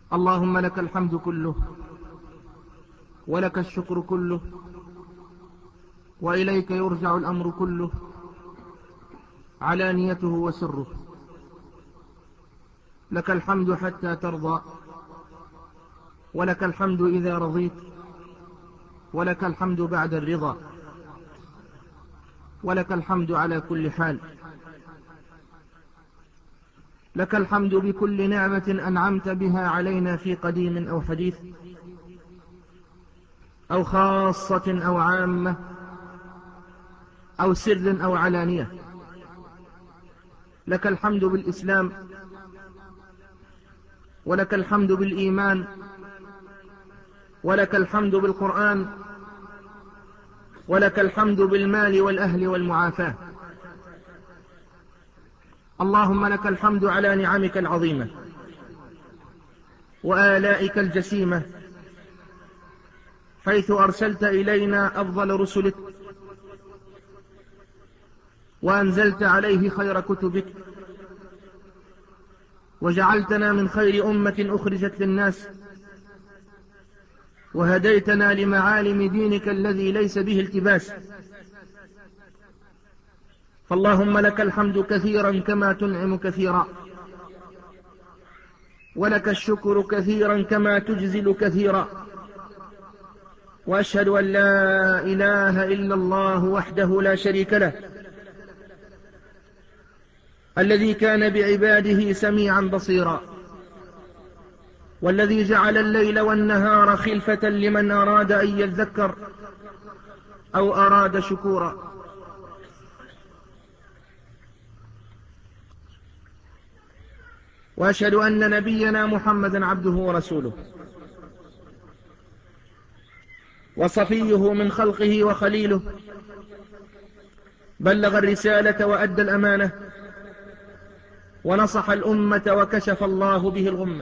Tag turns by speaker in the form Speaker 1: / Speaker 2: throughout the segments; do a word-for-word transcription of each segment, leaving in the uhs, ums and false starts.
Speaker 1: اللهم لك الحمد كله، ولك الشكر كله، وإليك يرجع الأمر كله، علانيته وسره. لك الحمد حتى ترضى، ولك الحمد إذا رضيت، ولك الحمد بعد الرضا، ولك الحمد على كل حال. لك الحمد بكل نعمة أنعمت بها علينا في قديم أو حديث، أو خاصة أو عامة، أو سر أو علانية. لك الحمد بالإسلام، ولك الحمد بالإيمان، ولك الحمد بالقرآن، ولك الحمد بالمال والأهل والمعافاة. اللهم لك الحمد على نعمك العظيمة وآلائك الجسيمة، حيث أرسلت إلينا أفضل رسلك، وأنزلت عليه خير كتبك، وجعلتنا من خير أمة أخرجت للناس، وهديتنا لمعالم دينك الذي ليس به التباس. فاللهم لك الحمد كثيرا كما تنعم كثيرا، ولك الشكر كثيرا كما تجزل كثيرا. وأشهد أن لا إله إلا الله وحده لا شريك له، الذي كان بعباده سميعا بصيرا، والذي جعل الليل والنهار خلفة لمن أراد أن يذكر أو أراد شكورا. وأشهد أن نبينا محمدا عبده ورسوله، وصفيه من خلقه وخليله، بلغ الرسالة وأدى الأمانة، ونصح الأمة وكشف الله به الغمة،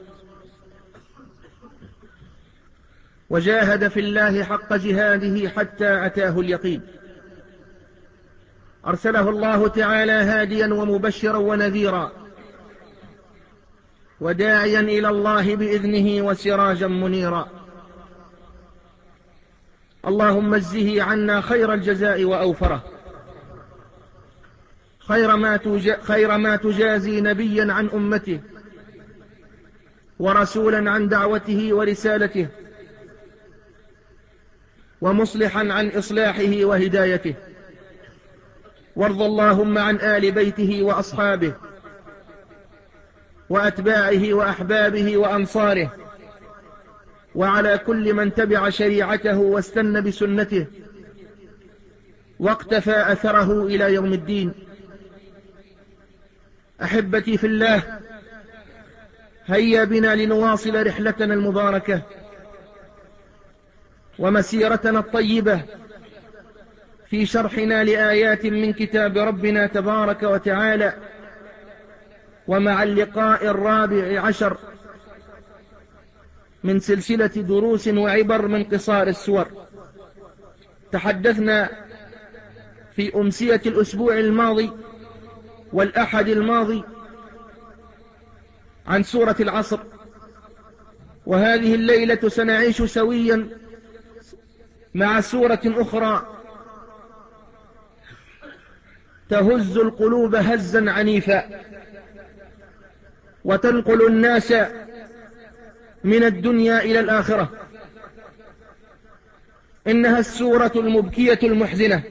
Speaker 1: وجاهد في الله حق جهاده حتى أتاه اليقين. أرسله الله تعالى هاديا ومبشرا ونذيرا، وداعيا إلى الله بإذنه وسراجا منيرا. اللهم اجزه عنا خير الجزاء وأوفره، خير ما, خير ما تجازي نبيا عن أمته، ورسولا عن دعوته ورسالته، ومصلحا عن إصلاحه وهدايته. وارض اللهم عن آل بيته وأصحابه وأتباعه وأحبابه وأنصاره، وعلى كل من تبع شريعته واستنى بسنته واقتفى أثره إلى يوم الدين. أحبتي في الله، هيا بنا لنواصل رحلتنا المباركة ومسيرتنا الطيبة في شرحنا لآيات من كتاب ربنا تبارك وتعالى، ومع اللقاء الرابع عشر من سلسلة دروس وعبر من قصار السور. تحدثنا في أمسية الأسبوع الماضي والأحد الماضي عن سورة العصر، وهذه الليلة سنعيش سويا مع سورة أخرى تهز القلوب هزا عنيفا، وتنقل الناس من الدنيا إلى الآخرة. إنها السورة المبكية المحزنة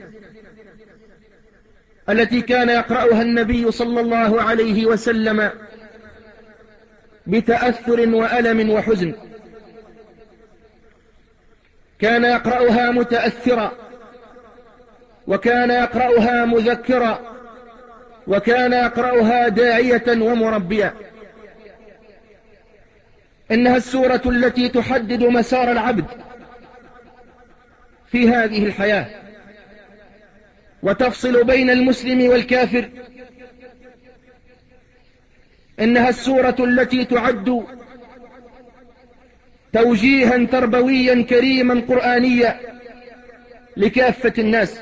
Speaker 1: التي كان يقرأها النبي صلى الله عليه وسلم بتأثر وألم وحزن. كان يقرأها متأثرا، وكان يقرأها مذكرا، وكان يقرأها داعية ومربيا. إنها السورة التي تحدد مسار العبد في هذه الحياة، وتفصل بين المسلم والكافر. إنها السورة التي تعد توجيها تربويا كريما قرآنيا لكافة الناس.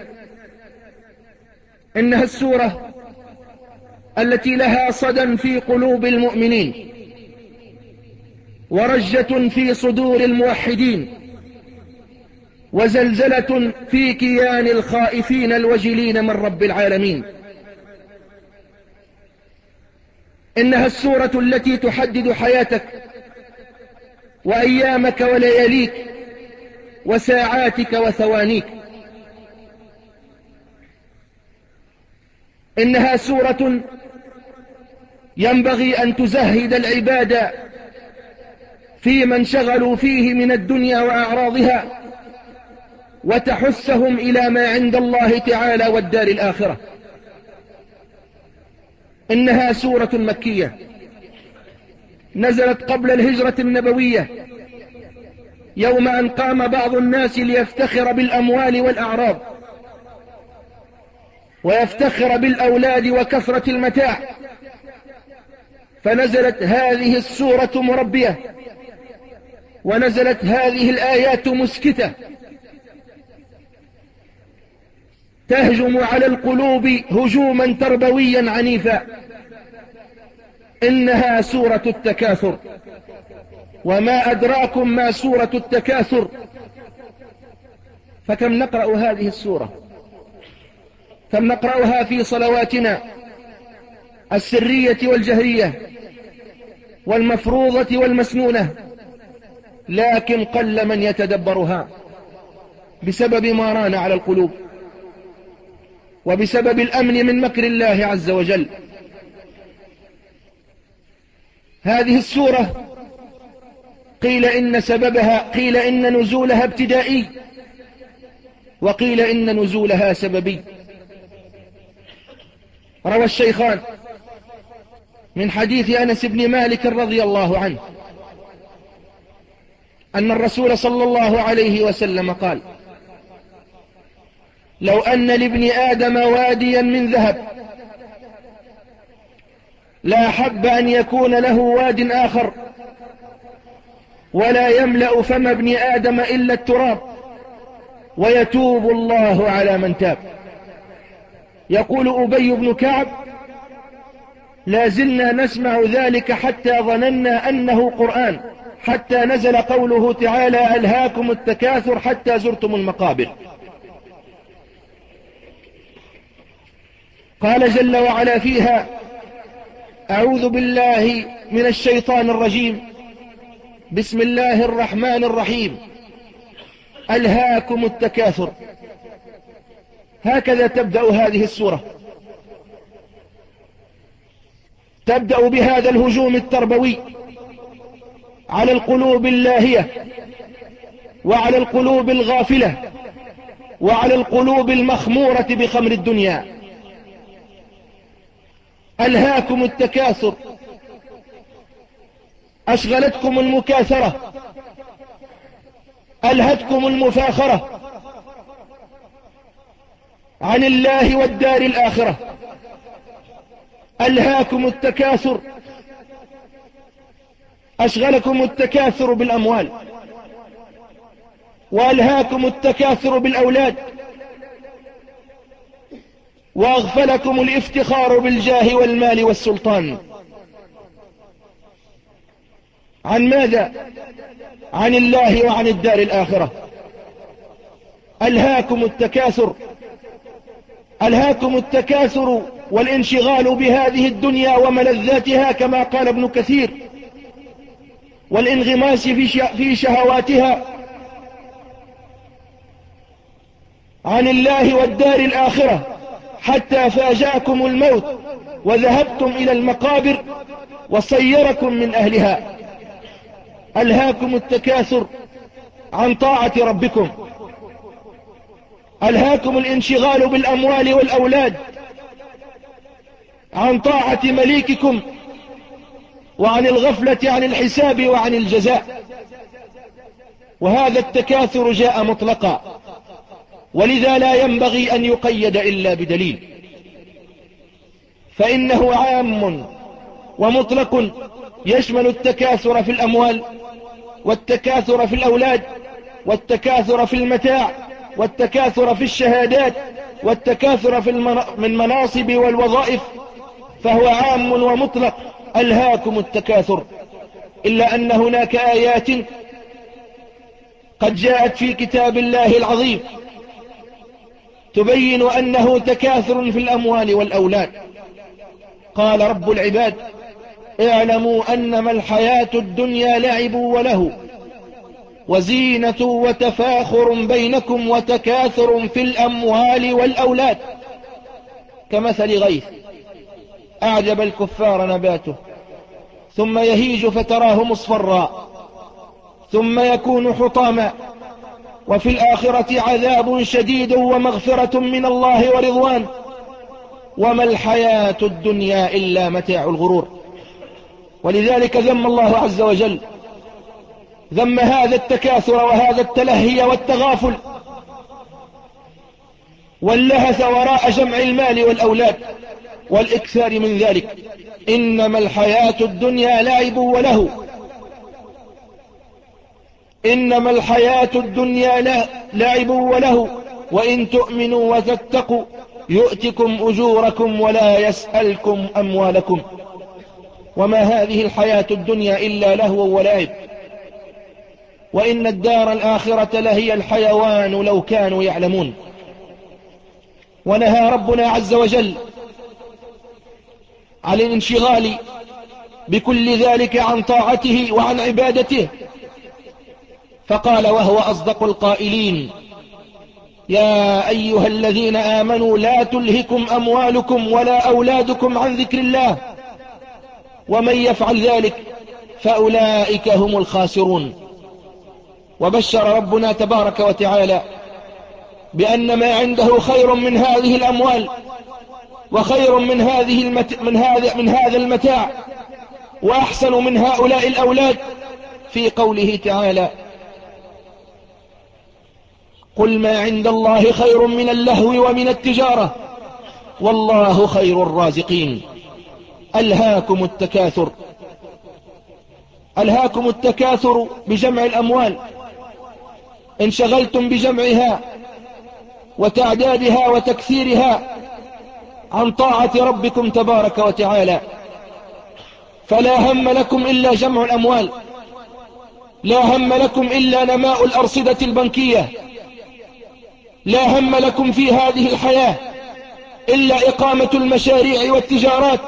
Speaker 1: إنها السورة التي لها صدى في قلوب المؤمنين، ورجة في صدور الموحدين، وزلزلة في كيان الخائفين الوجلين من رب العالمين. إنها السورة التي تحدد حياتك وأيامك ولياليك وساعاتك وثوانيك. إنها سورة ينبغي أن تزهد العباد في من شغلوا فيه من الدنيا وأعراضها، وتحثهم إلى ما عند الله تعالى والدار الآخرة. إنها سورة مكية نزلت قبل الهجرة النبوية، يوم أن قام بعض الناس ليفتخر بالأموال والأعراض، ويفتخر بالأولاد وكثرة المتاع، فنزلت هذه السورة مربية، ونزلت هذه الآيات مسكتة تهجم على القلوب هجوما تربويا عنيفا. إنها سورة التكاثر. وما أدراكم ما سورة التكاثر؟ فكم نقرأ هذه السورة؟ كم نقرأها في صلواتنا السرية والجهرية والمفروضة والمسنونة، لكن قل من يتدبرها بسبب ما ران على القلوب، وبسبب الأمن من مكر الله عز وجل. هذه السورة قيل إن سببها قيل إن نزولها ابتدائي، وقيل إن نزولها سببي. روى الشيخان من حديث أنس بن مالك رضي الله عنه أن الرسول صلى الله عليه وسلم قال: لو أن لابن آدم واديا من ذهب لا أحب أن يكون له واد آخر، ولا يملأ فم ابن آدم إلا التراب، ويتوب الله على من تاب. يقول أبي بن كعب: لا زلنا نسمع ذلك حتى ظننا أنه قرآن، حتى نزل قوله تعالى: ألهاكم التكاثر حتى زرتم المقابر. قال جل وعلا فيها: أعوذ بالله من الشيطان الرجيم، بسم الله الرحمن الرحيم، ألهاكم التكاثر. هكذا تبدأ هذه السورة، تبدأ بهذا الهجوم التربوي على القلوب اللاهية، وعلى القلوب الغافلة، وعلى القلوب المخمورة بخمر الدنيا. ألهاكم التكاثر، أشغلتكم المكاثرة، ألهتكم المفاخرة عن الله والدار الآخرة. ألهاكم التكاثر، أشغلكم التكاثر بالأموال، وألهاكم التكاثر بالأولاد، وأغفلكم الافتخار بالجاه والمال والسلطان. عن ماذا؟ عن الله وعن الدار الآخرة. ألهاكم التكاثر، ألهاكم التكاثر والانشغال بهذه الدنيا وملذاتها، كما قال ابن كثير، والانغماس في شهواتها عن الله والدار الآخرة، حتى فاجأكم الموت وذهبتم إلى المقابر وصيركم من أهلها. ألهاكم التكاثر عن طاعة ربكم، ألهاكم الانشغال بالأموال والأولاد عن طاعة مليككم، وعن الغفلة عن الحساب وعن الجزاء. وهذا التكاثر جاء مطلقا، ولذا لا ينبغي أن يقيد إلا بدليل، فإنه عام ومطلق، يشمل التكاثر في الأموال، والتكاثر في الأولاد، والتكاثر في المتاع، والتكاثر في الشهادات، والتكاثر في من مناصب والوظائف، فهو عام ومطلق. ألهاكم التكاثر. إلا أن هناك آيات قد جاءت في كتاب الله العظيم تبين أنه تكاثر في الأموال والأولاد. قال رب العباد: اعلموا أنما الحياة الدنيا لعب وله وزينة وتفاخر بينكم وتكاثر في الأموال والأولاد كمثل غيث أعجب الكفار نباته ثم يهيج فتراه مصفرا ثم يكون حطاما وفي الآخرة عذاب شديد ومغفرة من الله ورضوان وما الحياة الدنيا إلا متاع الغرور. ولذلك ذم الله عز وجل ذم هذا التكاثر وهذا التلهي والتغافل واللهث وراء جمع المال والأولاد والإكثار من ذلك. إنما الحياة الدنيا لعب وله إنما الحياة الدنيا لعب وله وإن تؤمنوا وتتقوا يؤتكم أجوركم ولا يسألكم أموالكم وما هذه الحياة الدنيا إلا لهو ولعب وإن الدار الآخرة لهي الحيوان لو كانوا يعلمون. ونهى ربنا عز وجل عن الانشغال بكل ذلك عن طاعته وعن عبادته، فقال وهو أصدق القائلين: يا أيها الذين آمنوا لا تلهكم أموالكم ولا أولادكم عن ذكر الله ومن يفعل ذلك فأولئك هم الخاسرون. وبشر ربنا تبارك وتعالى بأن ما عنده خير من هذه الأموال وخير من هذه المت... من هذا من هذا المتاع وأحسن من هؤلاء الأولاد في قوله تعالى: قل ما عند الله خير من اللهو ومن التجارة والله خير الرازقين. ألهاكم التكاثر ألهاكم التكاثر بجمع الأموال، انشغلتم بجمعها وتعدادها وتكثيرها عن طاعة ربكم تبارك وتعالى، فلا هم لكم إلا جمع الأموال، لا هم لكم إلا نماء الأرصدة البنكية، لا هم لكم في هذه الحياة إلا إقامة المشاريع والتجارات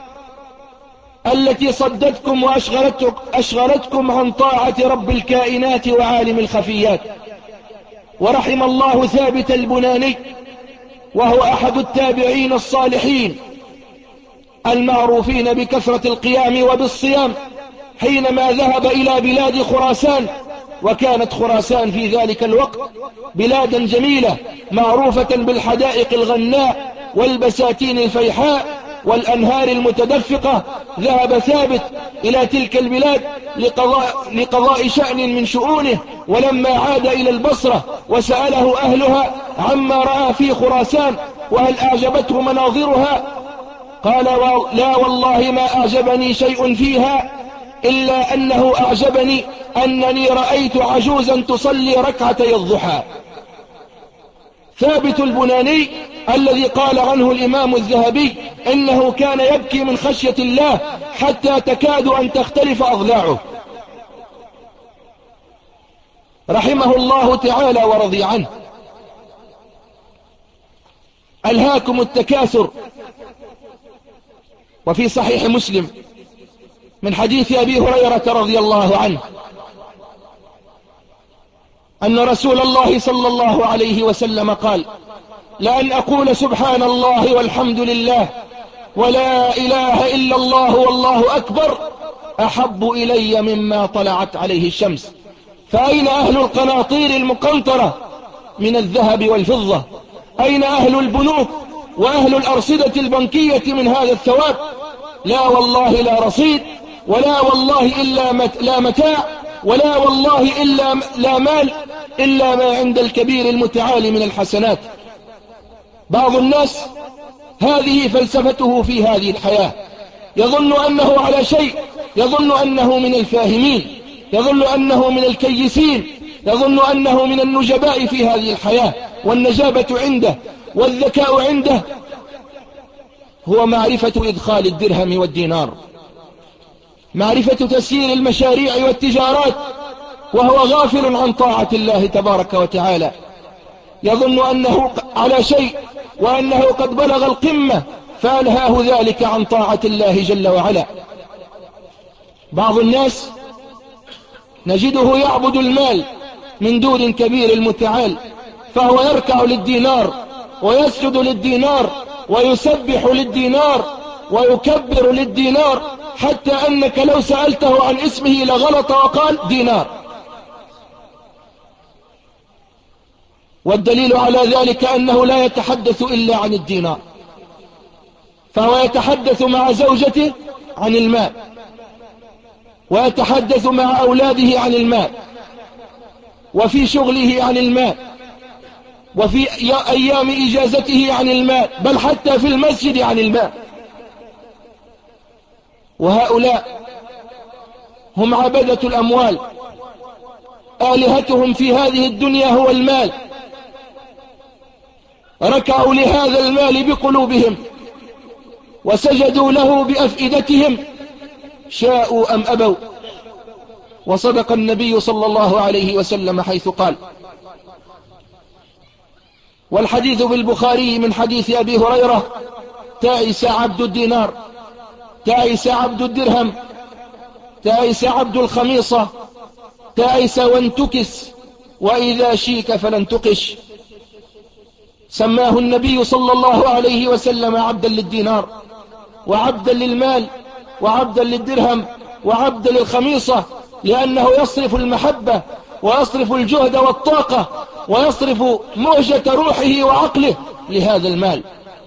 Speaker 1: التي صدتكم وأشغلتكم عن طاعة رب الكائنات وعالم الخفيات. ورحم الله ثابت البناني وهو أحد التابعين الصالحين المعروفين بكثرة القيام وبالصيام، حينما ذهب إلى بلاد خراسان، وكانت خراسان في ذلك الوقت بلادا جميلة معروفة بالحدائق الغناء والبساتين الفيحاء والأنهار المتدفقة. ذهب ثابت إلى تلك البلاد لقضاء, لقضاء شأن من شؤونه، ولما عاد إلى البصرة وسأله أهلها عما رأى في خراسان وهل أعجبته مناظرها، قال: لا والله ما أعجبني شيء فيها إلا أنه أعجبني أنني رأيت عجوزا تصلي ركعتي الضحى. ثابت البناني الذي قال عنه الإمام الذهبي إنه كان يبكي من خشية الله حتى تكاد أن تختلف أضلاعه، رحمه الله تعالى ورضي عنه. ألهاكم التكاثر. وفي صحيح مسلم من حديث أبي هريرة رضي الله عنه أن رسول الله صلى الله عليه وسلم قال: لأن أقول سبحان الله والحمد لله ولا إله إلا الله والله أكبر أحب إلي مما طلعت عليه الشمس. فأين أهل القناطير المقنطرة من الذهب والفضة؟ أين أهل البنوك وأهل الأرصدة البنكية من هذا الثواب؟ لا والله لا رصيد، ولا والله إلا مت لا متاع، ولا والله إلا لا مال إلا ما عند الكبير المتعالي من الحسنات. بعض الناس هذه فلسفته في هذه الحياة، يظن أنه على شيء، يظن أنه من الفاهمين، يظن أنه من الكيسين، يظن أنه من النجباء في هذه الحياة، والنجابة عنده والذكاء عنده هو معرفة إدخال الدرهم والدينار. معرفة تسيير المشاريع والتجارات وهو غافل عن طاعة الله تبارك وتعالى، يظن أنه على شيء وأنه قد بلغ القمة فألهاه ذلك عن طاعة الله جل وعلا. بعض الناس نجده يعبد المال من دون كبير المتعال، فهو يركع للدينار ويسجد للدينار ويسبح للدينار ويكبر للدينار، حتى أنك لو سألته عن اسمه لغلط وقال دينار. والدليل على ذلك أنه لا يتحدث إلا عن الدينار، فهو يتحدث مع زوجته عن المال، ويتحدث مع أولاده عن المال، وفي شغله عن المال، وفي أيام إجازته عن المال، بل حتى في المسجد عن المال. وهؤلاء هم عبدة الأموال، آلهتهم في هذه الدنيا هو المال، ركعوا لهذا المال بقلوبهم وسجدوا له بأفئدتهم شاءوا أم أبوا. وصدق النبي صلى الله عليه وسلم حيث قال، والحديث بالبخاري من حديث أبي هريرة: تعس عبد الدينار، تعس عبد الدرهم، تعس عبد الخميصة، تعس وانتكس، وإذا شيك فلن تقش. سماه النبي صلى الله عليه وسلم عبدا للدينار وعبدا للمال وعبدا للدرهم وعبدا للخميصة، لأنه يصرف المحبة ويصرف الجهد والطاقة ويصرف مهجة روحه وعقله لهذا المال.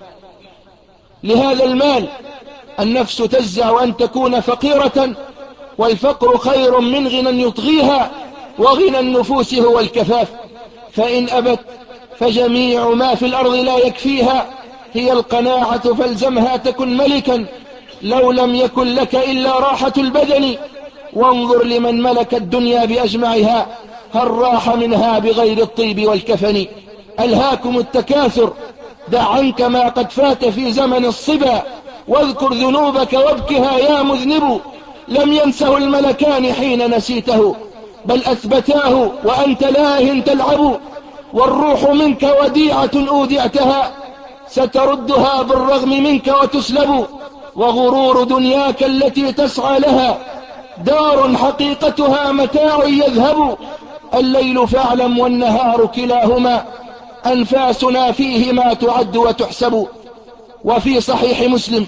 Speaker 1: لهذا المال النفس تزع أن تكون فقيرة، والفقر خير من غنى يطغيها، وغنى النفوس هو الكفاف، فإن أبت فجميع ما في الأرض لا يكفيها، هي القناعة فالزمها تكن ملكا، لو لم يكن لك إلا راحة البدن، وانظر لمن ملك الدنيا بأجمعها، هل راح منها بغير الطيب والكفن. ألهاكم التكاثر، دع عنك ما قد فات في زمن الصبا، واذكر ذنوبك وابكها يا مذنب، لم ينسه الملكان حين نسيته، بل أثبتاه وأنت لاه تلعب، والروح منك وديعة أودعتها، ستردها بالرغم منك وتسلب، وغرور دنياك التي تسعى لها دار حقيقتها متاع يذهب، الليل فاعلم والنهار كلاهما أنفاسنا فيهما تعد وتحسب. وفي صحيح مسلم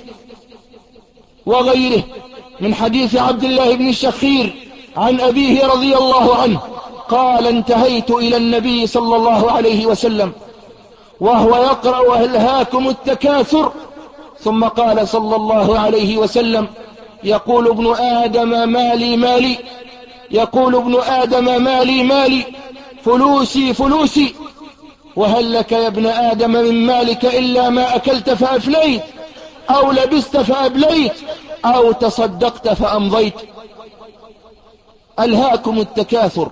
Speaker 1: وغيره من حديث عبد الله بن الشخير عن أبيه رضي الله عنه قال: انتهيت إلى النبي صلى الله عليه وسلم وهو يقرأ: ألهاكم التكاثر، ثم قال صلى الله عليه وسلم: يقول ابن آدم مالي مالي، يقول ابن آدم مالي مالي، فلوسي فلوسي، وهل لك يا ابن آدم من مالك إلا ما أكلت فأفليت، أو لبست فأبليت، أو تصدقت فأمضيت. ألهاكم التكاثر.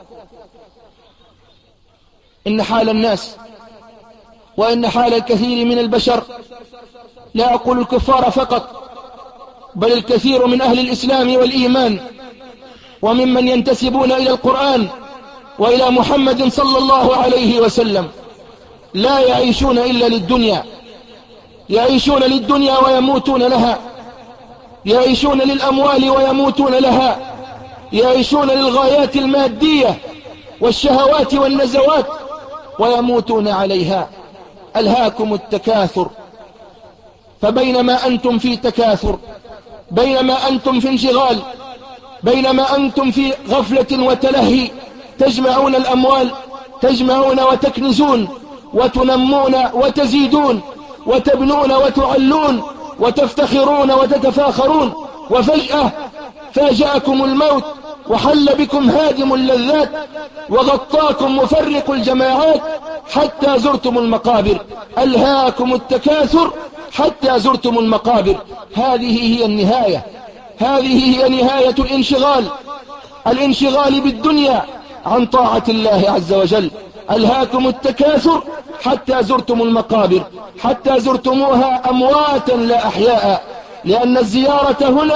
Speaker 1: إن حال الناس وإن حال الكثير من البشر، لا أقول الكفار فقط، بل الكثير من أهل الإسلام والإيمان وممن ينتسبون إلى القرآن وإلى محمد صلى الله عليه وسلم، لا يعيشون إلا للدنيا، يعيشون للدنيا ويموتون لها، يعيشون للأموال ويموتون لها، يعيشون للغايات المادية والشهوات والنزوات ويموتون عليها. ألهاكم التكاثر. فبينما أنتم في تكاثر، بينما أنتم في انشغال، بينما أنتم في غفلة وتلهي، تجمعون الأموال، تجمعون وتكنزون وتنمون وتزيدون وتبنون وتعلون وتفتخرون وتتفاخرون، وفجأة فاجأكم الموت وحل بكم هادم اللذات وغطاكم مفرق الجماعات حتى زرتم المقابر. ألهاكم التكاثر حتى زرتم المقابر. هذه هي النهاية، هذه هي نهاية الانشغال، الانشغال بالدنيا عن طاعة الله عز وجل. ألهاكم التكاثر حتى زرتم المقابر، حتى زرتموها أمواتا لا أحياء، لأن الزيارة هنا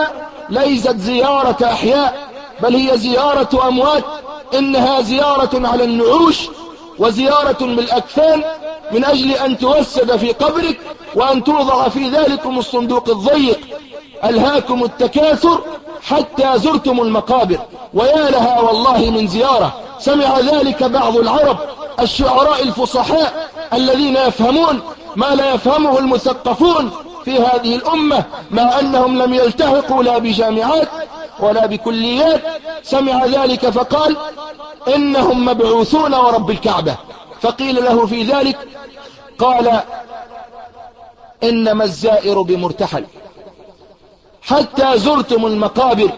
Speaker 1: ليست زيارة أحياء، بل هي زيارة أموات. إنها زيارة على النعوش وزيارة بالأكفان، من أجل أن توسد في قبرك وأن توضع في ذلكم الصندوق الضيق. ألهاكم التكاثر حتى زرتم المقابر. ويا لها والله من زيارة سمع ذلك بعض العرب الشعراء الفصحاء الذين يفهمون ما لا يفهمه المثقفون في هذه الأمة، مع أنهم لم يلتحقوا لا بجامعات ولا بكليات. سمع ذلك فقال إنهم مبعوثون ورب الكعبة. فقيل له في ذلك قال إنما الزائر بمرتحل حتى زرتم المقابر،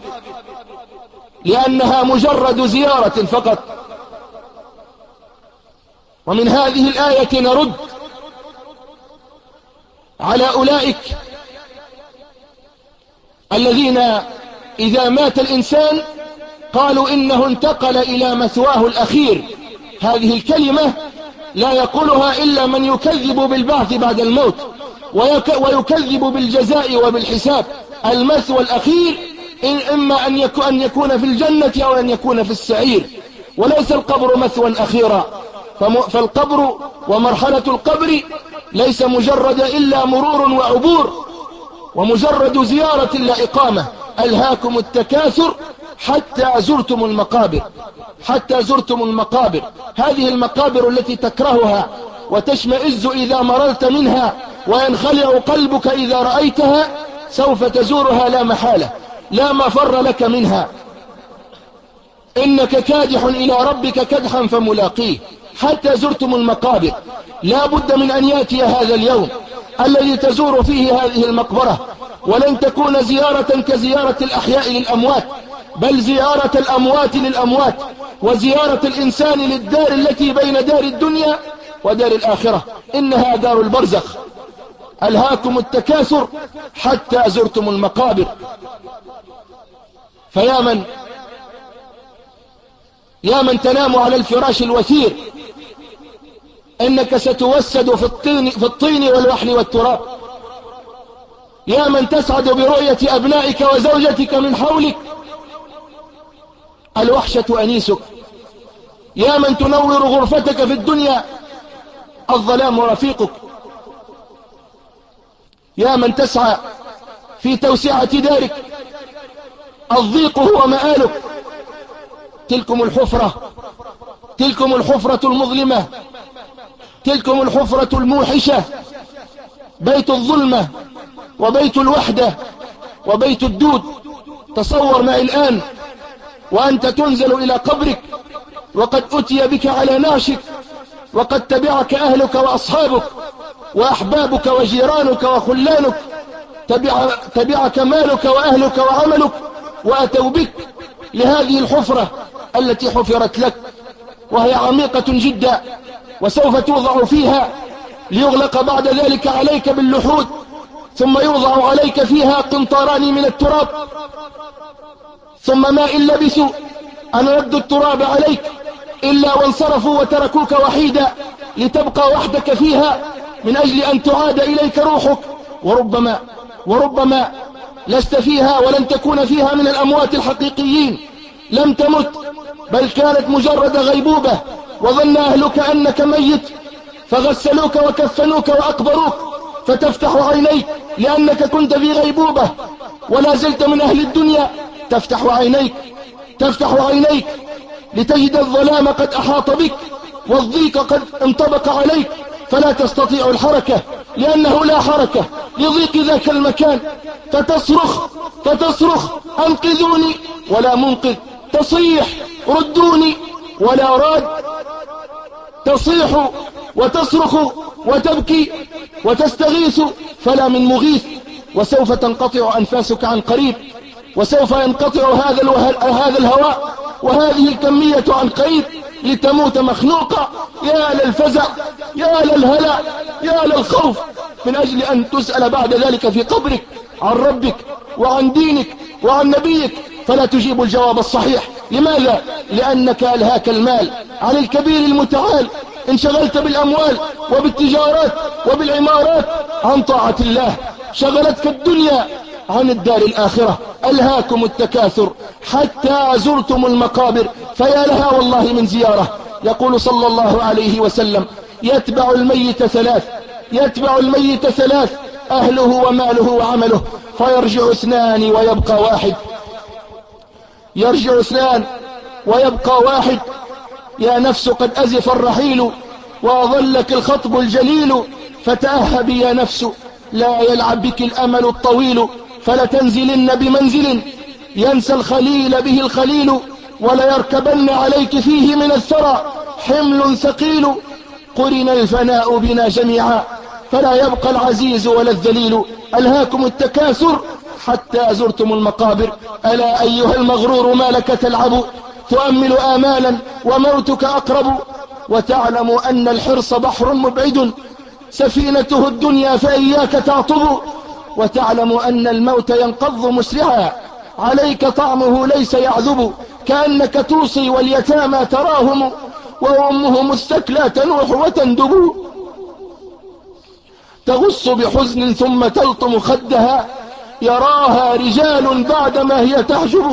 Speaker 1: لأنها مجرد زيارة فقط. ومن هذه الآية نرد على أولئك الذين إذا مات الإنسان قالوا إنه انتقل إلى مثواه الأخير. هذه الكلمة لا يقولها إلا من يكذب بالبعث بعد الموت ويكذب بالجزاء وبالحساب. المثوى الأخير إما أن يكون في الجنة أو أن يكون في السعير، وليس القبر مثوى أخيرا. فالقبر ومرحلة القبر ليس مجرد إلا مرور وعبور ومجرد زيارة لا إقامة. ألهاكم التكاثر حتى زرتم المقابر، حتى زرتم المقابر. هذه المقابر التي تكرهها وتشمئز إذا مررت منها وينخلع قلبك إذا رأيتها، سوف تزورها لا محالة، لا مفر لك منها. إنك كادح إلى ربك كدحا فملاقيه. حتى زرتم المقابر. لا بد من أن يأتي هذا اليوم الذي تزور فيه هذه المقبرة، ولن تكون زيارة كزيارة الأحياء للأموات، بل زيارة الأموات للأموات، وزيارة الإنسان للدار التي بين دار الدنيا ودار الآخرة. إنها دار البرزخ. ألهاكم التكاثر حتى زرتم المقابر. فيا من يا من تنام على الفراش الوثير، إنك ستوسد في الطين, في الطين والوحل والتراب. يا من تسعد برؤية أبنائك وزوجتك من حولك، الوحشة أنيسك. يا من تنور غرفتك في الدنيا، الظلام رفيقك. يا من تسعى في توسعة دارك، الضيق هو مآلك. تلكم الحفرة تلكم الحفرة المظلمة، تلكم الحفرة الموحشة، بيت الظلمة وبيت الوحدة وبيت الدود. تصور معي الآن وأنت تنزل إلى قبرك وقد أتي بك على ناشك، وقد تبعك أهلك وأصحابك وأحبابك وجيرانك وخلانك، تبع تبعك مالك وأهلك وعملك، وأتوا بك لهذه الحفرة التي حفرت لك، وهي عميقة جدا، وسوف توضع فيها ليغلق بعد ذلك عليك باللحود، ثم يوضع عليك فيها قنطاران من التراب، ثم ما إن لبثوا أن ردوا التراب عليك إلا وانصرفوا وتركوك وحيدا لتبقى وحدك فيها من أجل أن تعاد إليك روحك. وربما وربما لست فيها ولن تكون فيها من الأموات الحقيقيين، لم تمت بل كانت مجرد غيبوبة، وظن أهلك أنك ميت فغسلوك وكفنوك وأقبروك، فتفتح عينيك لأنك كنت في غيبوبة ولا زلت من أهل الدنيا. تفتح عينيك تفتح عينيك لتجد الظلام قد أحاط بك والضيق قد انطبق عليك، فلا تستطيع الحركة لأنه لا حركة لضيق ذاك المكان. فتصرخ فتصرخ أنقذوني ولا منقذ، تصيح ردوني ولا راد، تصيح وتصرخ وتبكي وتستغيث فلا من مغيث. وسوف تنقطع أنفاسك عن قريب، وسوف ينقطع هذا هذا الهواء وهذه الكمية عن قريب لتموت مخنوقة. يا للفزع، يا للهلع، يا للخوف من أجل أن تسأل بعد ذلك في قبرك عن ربك وعن دينك وعن نبيك، فلا تجيب الجواب الصحيح. لماذا؟ لأنك ألهاك المال عن الكبير المتعال، انشغلت بالأموال وبالتجارات وبالعمارات عن طاعة الله، شغلتك الدنيا عن الدار الآخرة. ألهاكم التكاثر حتى زرتم المقابر، فيا لها والله من زيارة. يقول صلى الله عليه وسلم: يتبع الميت ثلاث، يتبع الميت ثلاث: أهله وماله وعمله، فيرجع اثنان ويبقى واحد، يرجع اثنان ويبقى واحد. يا نفس قد أزف الرحيل وأظلك الخطب الجليل، فتأهبي يا نفس لا يلعب بك الأمل الطويل، فلتنزلن بمنزل ينسى الخليل به الخليل، وليركبن عليك فيه من الثرى حمل ثقيل. قرن الفناء بنا جميعا فلا يبقى العزيز ولا الذليل. ألهاكم التكاثر حتى زرتم المقابر. ألا أيها المغرور ما لك تلعب، تؤمل آمالا وموتك أقرب، وتعلم أن الحرص بحر مبعد سفينته الدنيا فإياك تعطب، وتعلم أن الموت ينقض مسرعا عليك طعمه ليس يعذب، كأنك توصي واليتامى تراهم وأمهم الثكلى تنوح وتندب، تغص بحزن ثم تلطم خدها يراها رجال بعدما هي تحجب،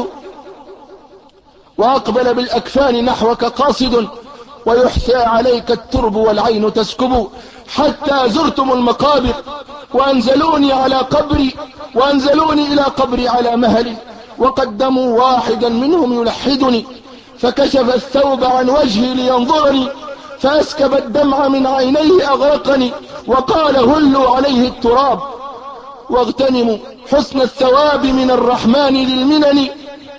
Speaker 1: وأقبل بالأكفان نحوك قاصد ويحثى عليك الترب والعين تسكب، حتى زرتم المقابر وأنزلوني على قبري، وأنزلوني إلى قبري على مهلي، وقدموا واحدا منهم يلحدني، فكشف الثوب عن وجهي لينظرني، فأسكب الدمع من عينيه أغرقني، وقال: هلوا عليه التراب واغتنموا حسن الثواب من الرحمن ذي المنن.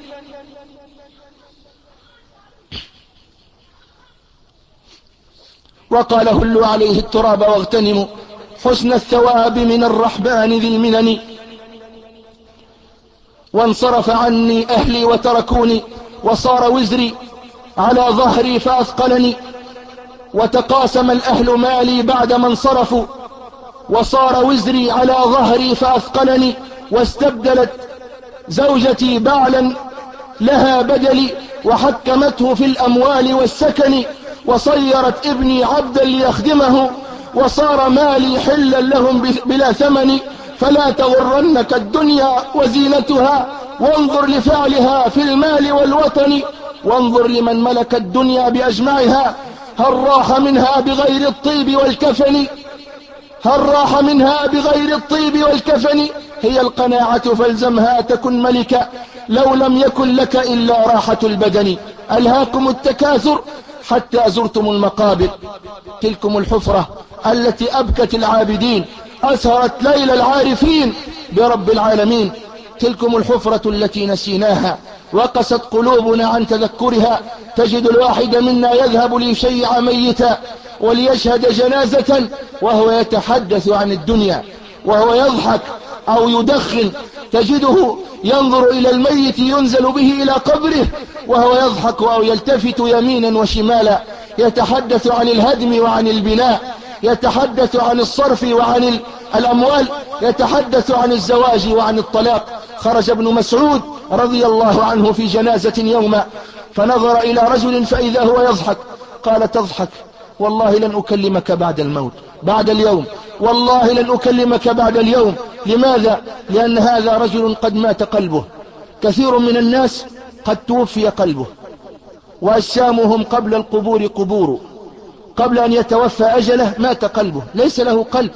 Speaker 1: وقال: هلوا عليه التراب واغتنموا حسن الثواب من الرحمن ذي المنن. وانصرف عني أهلي وتركوني، وصار وزري على ظهري فأثقلني، وتقاسم الأهل مالي بعدما انصرفوا، وصار وزري على ظهري فأثقلني، واستبدلت زوجتي بعلا لها بدلي، وحكمته في الأموال والسكن، وصيرت ابني عبدا ليخدمه، وصار مالي حلا لهم بلا ثمن. فلا تغرنك الدنيا وزينتها، وانظر لفعلها في المال والوطن، وانظر لمن ملك الدنيا بأجمعها، هل راح منها بغير الطيب والكفن، هل راح منها بغير الطيب والكفن. هي القناعة فالزمها تكن ملكا، لو لم يكن لك إلا راحة البدن. ألهاكم التكاثر حتى زرتم المقابر، تلكم الحفرة التي أبكت العابدين، أسهرت ليل العارفين برب العالمين، تلكم الحفرة التي نسيناها وقست قلوبنا عن تذكرها. تجد الواحد منا يذهب ليشيع ميتا وليشهد جنازة وهو يتحدث عن الدنيا وهو يضحك أو يدخن، تجده ينظر إلى الميت ينزل به إلى قبره وهو يضحك أو يلتفت يمينا وشمالا، يتحدث عن الهدم وعن البناء، يتحدث عن الصرف وعن الأموال، يتحدث عن الزواج وعن الطلاق. خرج ابن مسعود رضي الله عنه في جنازة يوما، فنظر إلى رجل فإذا هو يضحك، قال: تضحك؟ والله لن أكلمك بعد الموت بعد اليوم، والله لن أكلمك بعد اليوم. لماذا؟ لأن هذا رجل قد مات قلبه. كثير من الناس قد توفي قلبه، وأجسامهم قبل القبور قبور، قبل أن يتوفى أجله مات قلبه، ليس له قلب.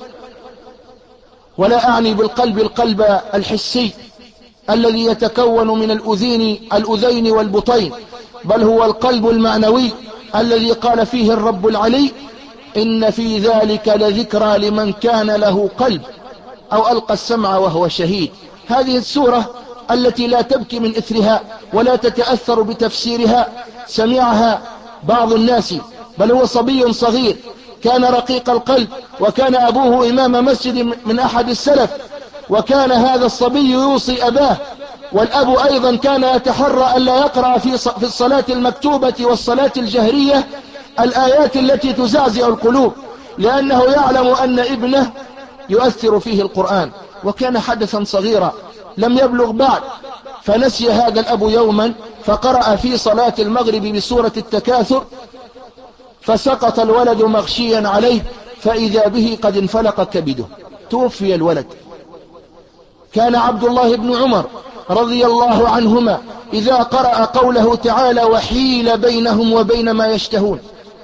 Speaker 1: ولا أعني بالقلب القلب الحسي الذي يتكون من الأذين الأذين والبطين، بل هو القلب المعنوي الذي قال فيه الرب العلي: إن في ذلك لذكرى لمن كان له قلب أو ألقى السمع وهو شهيد. هذه السورة التي لا تبكي من إثرها ولا تتأثر بتفسيرها سمعها بعض الناس، بل هو صبي صغير كان رقيق القلب، وكان أبوه إمام مسجد من أحد السلف، وكان هذا الصبي يوصي أباه، والأب أيضا كان يتحرى ألا يقرأ في الصلاة المكتوبة والصلاة الجهرية الآيات التي تزعزع القلوب، لأنه يعلم أن ابنه يؤثر فيه القرآن، وكان حدثا صغيرا لم يبلغ بعد. فنسي هذا الأب يوما فقرأ في صلاة المغرب بسورة التكاثر، فسقط الولد مغشيا عليه، فإذا به قد انفلق كبده، توفي الولد. كان عبد الله بن عمر رضي الله عنهما إذا قرأ قوله تعالى وحيل بينهم وبين ما يشتهون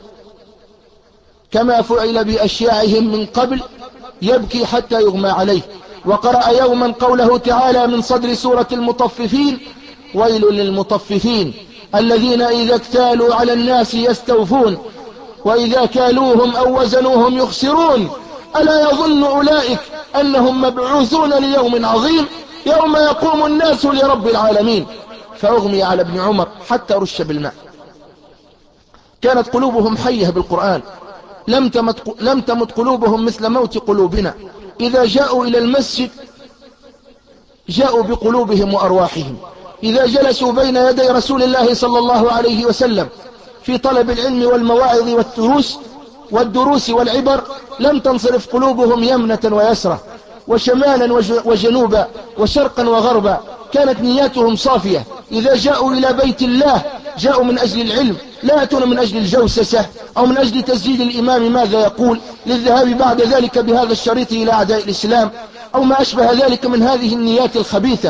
Speaker 1: كما فعل بأشياعهم من قبل يبكي حتى يغمى عليه. وقرأ يوما قوله تعالى من صدر سورة المطففين ويل للمطففين الذين إذا اكتالوا على الناس يستوفون وإذا كالوهم أو وزنوهم يخسرون ألا يظن أولئك أنهم مبعوثون ليوم عظيم يوم يقوم الناس لرب العالمين. فأغمي على ابن عمر حتى رش بالماء. كانت قلوبهم حية بالقرآن، لم تمت, لم تمت قلوبهم مثل موت قلوبنا. إذا جاءوا إلى المسجد جاءوا بقلوبهم وأرواحهم. إذا جلسوا بين يدي رسول الله صلى الله عليه وسلم في طلب العلم والمواعظ والدروس والدروس والعبر لم تنصرف قلوبهم يمنة ويسرة وشمالا وجنوبا وشرقا وغربا. كانت نياتهم صافية. إذا جاءوا إلى بيت الله جاءوا من أجل العلم، لا يأتون من أجل الجوسسة أو من أجل تسجيل الإمام ماذا يقول للذهاب بعد ذلك بهذا الشريط إلى أعداء الإسلام أو ما أشبه ذلك من هذه النيات الخبيثة.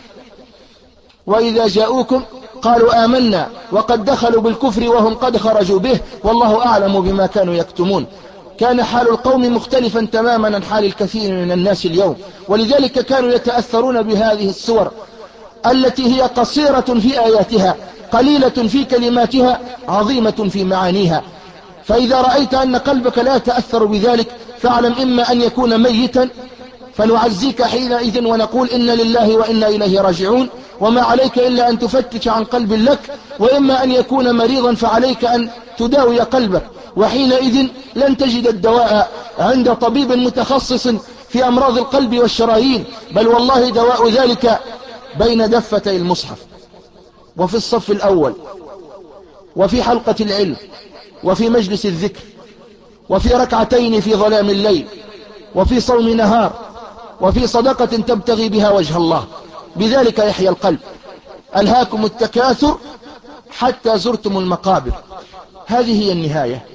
Speaker 1: وإذا جاءوكم قالوا آمنا وقد دخلوا بالكفر وهم قد خرجوا به والله أعلم بما كانوا يكتمون. كان حال القوم مختلفا تماما عن حال الكثير من الناس اليوم، ولذلك كانوا يتأثرون بهذه السور التي هي قصيرة في آياتها قليلة في كلماتها عظيمة في معانيها. فإذا رأيت أن قلبك لا يتأثر بذلك فاعلم إما أن يكون ميتا فنعزيك حينئذ ونقول إن لله وإنا إليه راجعون وما عليك إلا أن تفتش عن قلب لك، وإما أن يكون مريضا فعليك أن تداوي قلبك، وحينئذ لن تجد الدواء عند طبيب متخصص في أمراض القلب والشرايين، بل والله دواء ذلك بين دفتي المصحف وفي الصف الأول وفي حلقة العلم وفي مجلس الذكر وفي ركعتين في ظلام الليل وفي صوم نهار وفي صدقة تبتغي بها وجه الله. بذلك يحيى القلب. ألهاكم التكاثر حتى زرتم المقابر. هذه هي النهاية.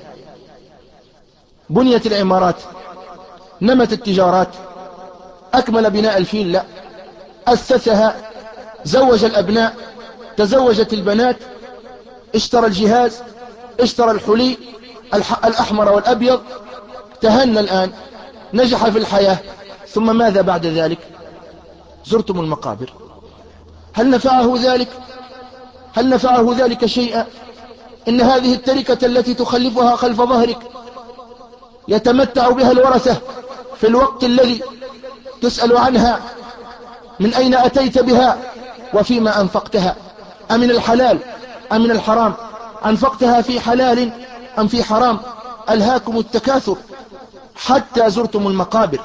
Speaker 1: بنيت العمارات، نمت التجارات، أكمل بناء الفيل لا، أسسها، زوج الأبناء، تزوجت البنات، اشترى الجهاز، اشترى الحلي الأحمر والأبيض، تهنى الآن، نجح في الحياة. ثم ماذا بعد ذلك؟ زرتم المقابر. هل نفعه ذلك؟ هل نفعه ذلك شيئا؟ إن هذه التركة التي تخلفها خلف ظهرك يتمتع بها الورثة في الوقت الذي تسأل عنها من أين أتيت بها وفيما أنفقتها، أمن الحلال أم من الحرام، أنفقتها في حلال أم في حرام. ألهاكم التكاثر حتى زرتم المقابر.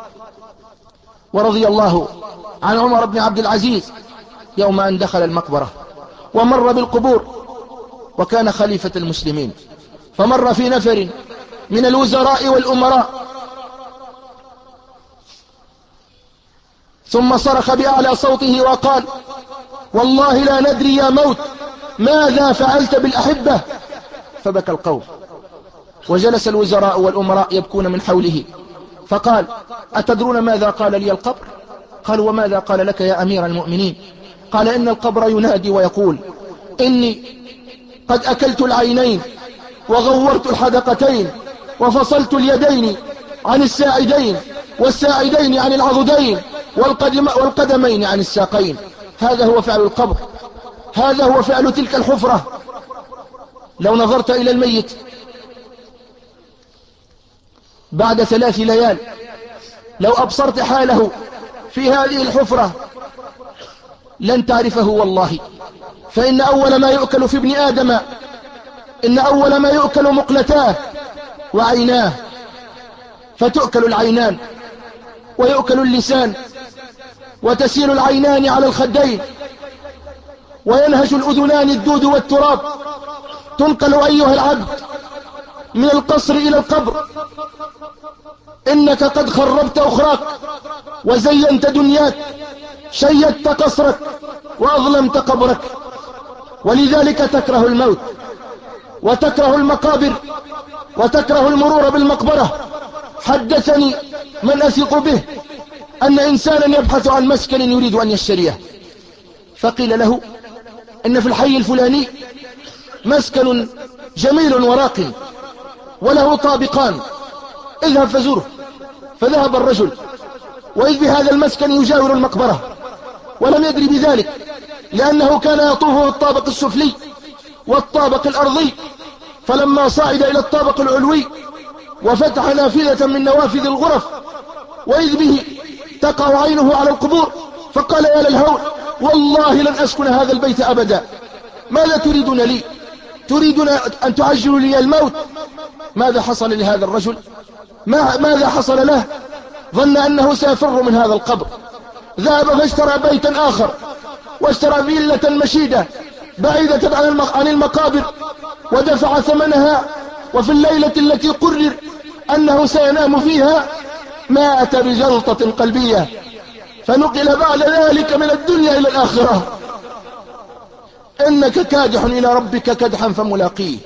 Speaker 1: ورضي الله عن عمر بن عبد العزيز يوم أن دخل المقبرة ومر بالقبور وكان خليفة المسلمين، فمر في نفر من الوزراء والأمراء ثم صرخ بأعلى صوته وقال والله لا ندري يا موت ماذا فعلت بالأحبة. فبكى القوم وجلس الوزراء والأمراء يبكون من حوله، فقال أتدرون ماذا قال لي القبر؟ قالوا وماذا قال لك يا أمير المؤمنين؟ قال إن القبر ينادي ويقول إني قد أكلت العينين وغورت الحدقتين وفصلت اليدين عن الساعدين والساعدين عن العضدين والقدم والقدمين عن الساقين. هذا هو فعل القبر، هذا هو فعل تلك الحفرة. لو نظرت إلى الميت بعد ثلاث ليال، لو أبصرت حاله في هذه الحفرة لن تعرفه والله. فإن أول ما يؤكل في ابن آدم إن أول ما يؤكل مقلتاه وعيناه، فتؤكل العينان ويؤكل اللسان وتسيل العينان على الخدين وينهش الأذنان الدود والتراب. تنقل أيها العبد من القصر إلى القبر، إنك قد خربت أخراك وزينت دنياك، شيدت قصرك وأظلمت قبرك، ولذلك تكره الموت وتكره المقابر وتكره المرور بالمقبرة. حدثني من أثق به أن إنسانا يبحث عن مسكن يريد أن يشتريه، فقيل له إن في الحي الفلاني مسكن جميل وراق وله طابقان، اذهب فزوره. فذهب الرجل، وإذ بهذا المسكن يجاور المقبرة، ولم يدري بذلك لأنه كان يطوفه الطابق السفلي والطابق الأرضي. فلما صعد إلى الطابق العلوي وفتح نافذة من نوافذ الغرف، وإذ به تقع عينه على القبور، فقال يا للهول، والله لن أسكن هذا البيت أبدا. ماذا تريدون لي؟ تريدون أن تعجلوا لي الموت؟ ماذا حصل لهذا الرجل؟ ما ماذا حصل له؟ ظن أنه سيفر من هذا القبر، ذهب فاشترى بيتا آخر، واشترى فيلة مشيدة بعيدة عن المقابر، ودفع ثمنها. وفي الليلة التي قرر أنه سينام فيها مات بجلطة قلبية، فنقل بعد ذلك من الدنيا إلى الآخرة. إنك كادح إلى ربك كدحا فملاقيه.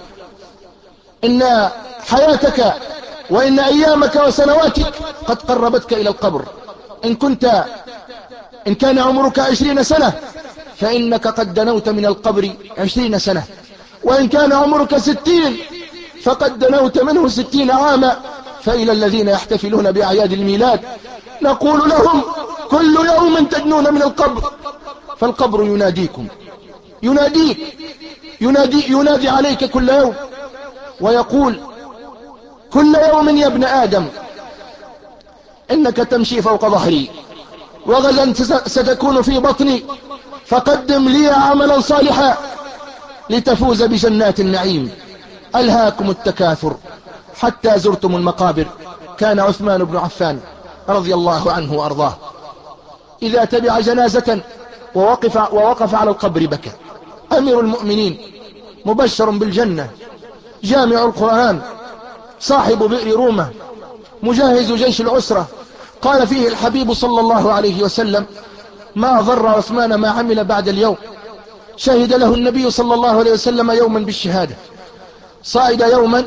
Speaker 1: إن حياتك وإن أيامك وسنواتك قد قربتك إلى القبر. إن كنت إن كان عمرك عشرين سنة فإنك قد دنوت من القبر عشرين سنة، وإن كان عمرك ستين فقد دنوت منه ستين عاما. فإلى الذين يحتفلون بأعياد الميلاد نقول لهم كل يوم تدنون من القبر، فالقبر يناديكم، يناديك، ينادي, ينادي عليك كل يوم، ويقول كل يوم يا ابن آدم إنك تمشي فوق ظهري، وغدا ستكون في بطني، فقدم لي عملا صالحا لتفوز بجنات النعيم. ألهاكم التكاثر حتى زرتم المقابر. كان عثمان بن عفان رضي الله عنه وأرضاه إذا تبع جنازة ووقف, ووقف على القبر بكى. أمير المؤمنين مبشر بالجنة، جامع القرآن، صاحب بئر رومة، مجهز جيش العسرة. قال فيه الحبيب صلى الله عليه وسلم ما ضر عثمان ما عمل بعد اليوم. شهد له النبي صلى الله عليه وسلم يوما بالشهادة. صعد يوما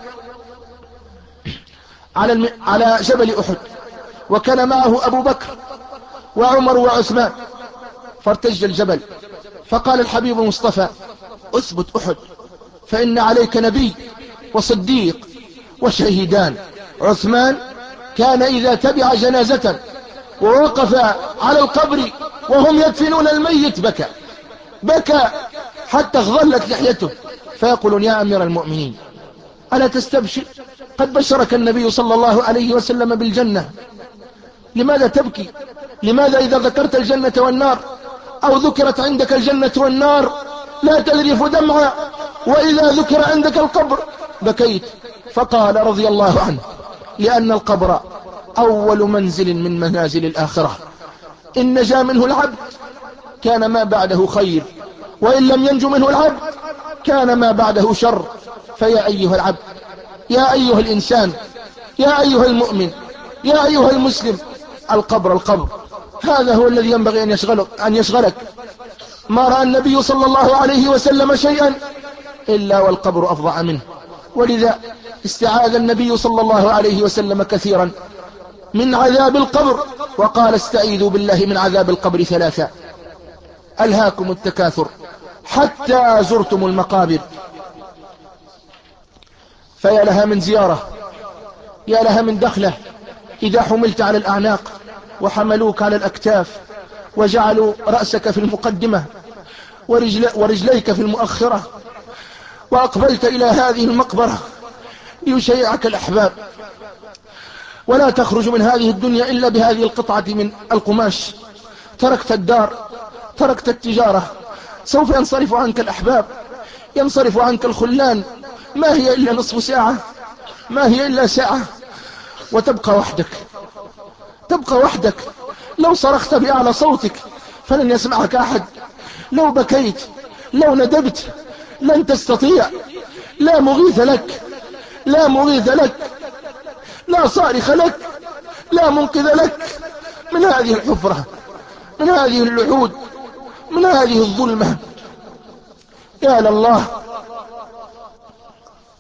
Speaker 1: على على جبل أحد، وكان معه أبو بكر وعمر وعثمان، فارتج الجبل. فقال الحبيب المصطفى اثبت أحد، فإن عليك نبي وصديق وشهيدان. عثمان كان إذا تبع جنازة ووقف على القبر وهم يدفنون الميت بكى بكى حتى اغضلت لحيته، فيقولون يا أمير المؤمنين ألا تستبشر؟ قد بشرك النبي صلى الله عليه وسلم بالجنة، لماذا تبكي؟ لماذا إذا ذكرت الجنة والنار أو ذكرت عندك الجنة والنار لا تذرف دمعا، وإذا ذكر عندك القبر بكيت؟ فقال رضي الله عنه لأن القبر أول منزل من منازل الآخرة، إن نجا منه العبد كان ما بعده خير، وإن لم ينج منه العبد كان ما بعده شر. فيا أيها العبد، يا أيها الإنسان، يا أيها المؤمن، يا أيها المسلم، القبر القبر هذا هو الذي ينبغي أن يشغلك, أن يشغلك. ما رأى النبي صلى الله عليه وسلم شيئا إلا والقبر أفظع منه، ولذا استعاذ النبي صلى الله عليه وسلم كثيرا من عذاب القبر، وقال استعيذوا بالله من عذاب القبر ثلاثا. ألهاكم التكاثر حتى زرتم المقابر. فيا لها من زيارة، يا لها من دخلة إذا حملت على الأعناق وحملوك على الأكتاف وجعلوا رأسك في المقدمة ورجل ورجليك في المؤخرة، وأقبلت إلى هذه المقبرة ليشيعك الأحباب، ولا تخرج من هذه الدنيا إلا بهذه القطعة من القماش. تركت الدار، تركت التجارة، سوف ينصرف عنك الأحباب، ينصرف عنك الخلان، ما هي إلا نصف ساعة، ما هي إلا ساعة، وتبقى وحدك، تبقى وحدك. لو صرخت بأعلى صوتك فلن يسمعك أحد، لو بكيت، لو ندبت لن تستطيع، لا مغيث لك، لا مغيث لك، لا صارخ لك، لا منقذ لك من هذه الحفرة، من هذه اللحود، من هذه الظلمة. يا لله،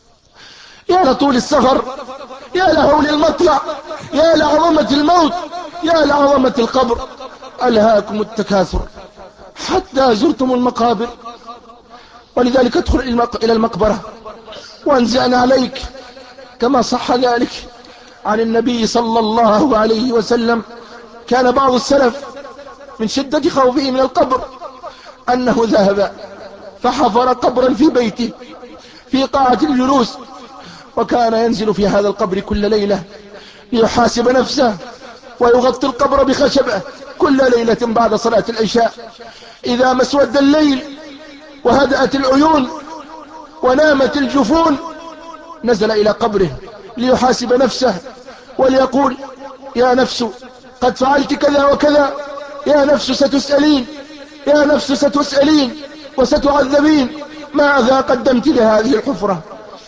Speaker 1: يا لطول السفر، يا لهول المطلع، يا لعظمة الموت، يا لعظمة القبر. ألهاكم التكاثر حتى زرتم المقابر. ولذلك ادخل إلى المقبرة وانزعن عليك، كما صح ذلك عن النبي صلى الله عليه وسلم. كان بعض السلف من شدة خوفه من القبر أنه ذهب فحفر قبرا في بيته في قاعة الجلوس، وكان ينزل في هذا القبر كل ليلة ليحاسب نفسه، ويغطي القبر بخشبه كل ليلة بعد صلاة العشاء. إذا ما اسود الليل وهدأت العيون ونامت الجفون نزل إلى قبره ليحاسب نفسه وليقول: يا نفس قد فعلت كذا وكذا، يا نفس ستسألين، يا نفس ستسألين وستعذبين، ماذا قدمت لهذه الحفرة؟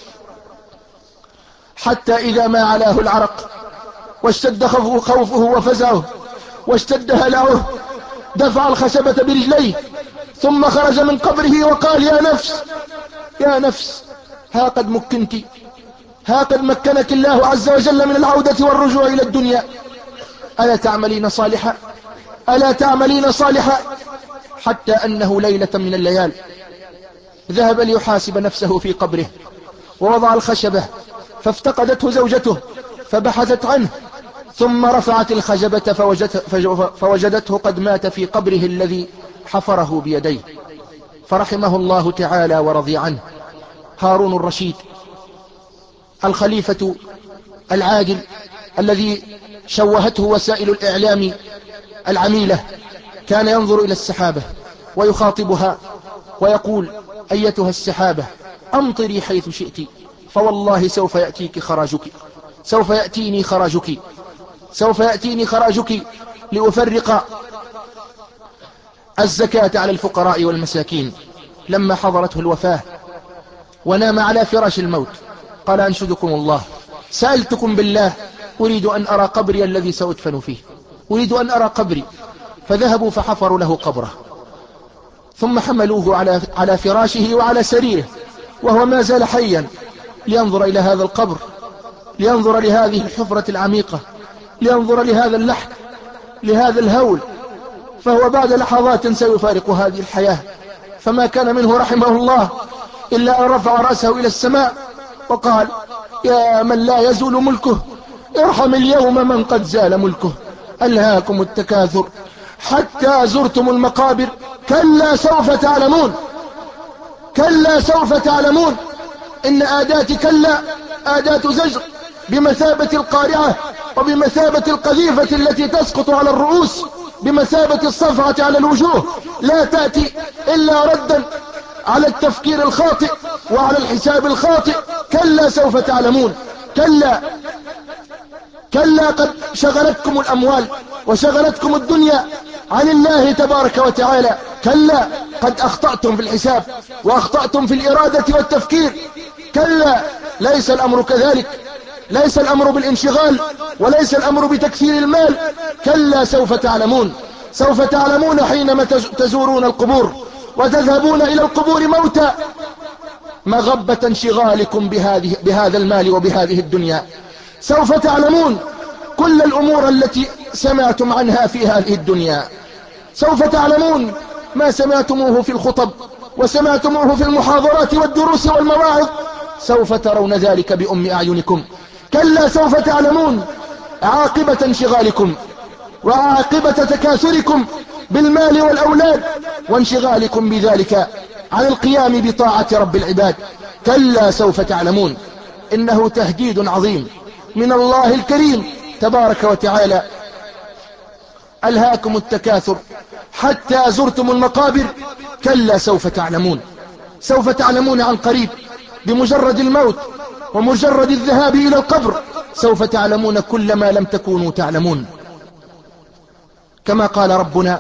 Speaker 1: حتى إذا ما علاه العرق واشتد خوفه وفزعه واشتد هلعه دفع الخشبة برجليه ثم خرج من قبره وقال: يا نفس، يا نفس، ها قد مكنت، ها قد مكنك الله عز وجل من العودة والرجوع إلى الدنيا، ألا تعملين صالحا، ألا تعملين صالحا؟ حتى أنه ليلة من الليال ذهب ليحاسب نفسه في قبره ووضع الخشبة، فافتقدته زوجته فبحثت عنه، ثم رفعت الخشبة فوجدته قد مات في قبره الذي حفره بيديه، فرحمه الله تعالى ورضي عنه. هارون الرشيد الخليفة العادل الذي شوهته وسائل الإعلام العميلة كان ينظر إلى السحابة ويخاطبها ويقول: أيتها السحابة أمطري حيث شئت، فوالله سوف يأتيك خراجك، سوف يأتيني خراجك، سوف يأتيني خراجك لأفرق الزكاة على الفقراء والمساكين. لما حضرته الوفاة ونام على فراش الموت قال: أنشدكم الله، سألتكم بالله، أريد أن أرى قبري الذي سأدفن فيه، أريد أن أرى قبري. فذهبوا فحفروا له قبره، ثم حملوه على على فراشه وعلى سريره وهو ما زال حيا لينظر إلى هذا القبر، لينظر لهذه الحفرة العميقة، لينظر لهذا اللحن، لهذا الهول. فهو بعد لحظات سيفارق هذه الحياة، فما كان منه رحمه الله إلا أن رفع رأسه إلى السماء وقال: يا من لا يزول ملكه ارحم اليوم من قد زال ملكه. ألهاكم التكاثر حتى زرتم المقابر، كلا سوف تعلمون، كلا سوف تعلمون. إن آدات كلا آدات زجر بمثابة القارعة وبمثابة القذيفة التي تسقط على الرؤوس، بمثابة الصفعة على الوجوه، لا تأتي إلا ردا على التفكير الخاطئ وعلى الحساب الخاطئ. كلا سوف تعلمون، كلا كلا قد شغلتكم الأموال وشغلتكم الدنيا عن الله تبارك وتعالى. كلا قد أخطأتم في الحساب وأخطأتم في الإرادة والتفكير. كلا ليس الأمر كذلك، ليس الأمر بالانشغال وليس الأمر بتكثير المال. كلا سوف تعلمون، سوف تعلمون حينما تزورون القبور وتذهبون إلى القبور موتى مغبة انشغالكم بهذه بهذا المال وبهذه الدنيا. سوف تعلمون كل الأمور التي سمعتم عنها في هذه الدنيا. سوف تعلمون ما سمعتموه في الخطب وسمعتموه في المحاضرات والدروس والمواعظ، سوف ترون ذلك بأم أعينكم. كلا سوف تعلمون عاقبة انشغالكم وعاقبة تكاثركم بالمال والأولاد وانشغالكم بذلك عن القيام بطاعة رب العباد. كلا سوف تعلمون. إنه تهديد عظيم من الله الكريم تبارك وتعالى. ألهاكم التكاثر حتى زرتم المقابر، كلا سوف تعلمون. سوف تعلمون عن قريب بمجرد الموت ومجرد الذهاب إلى القبر، سوف تعلمون كل ما لم تكونوا تعلمون. كما قال ربنا: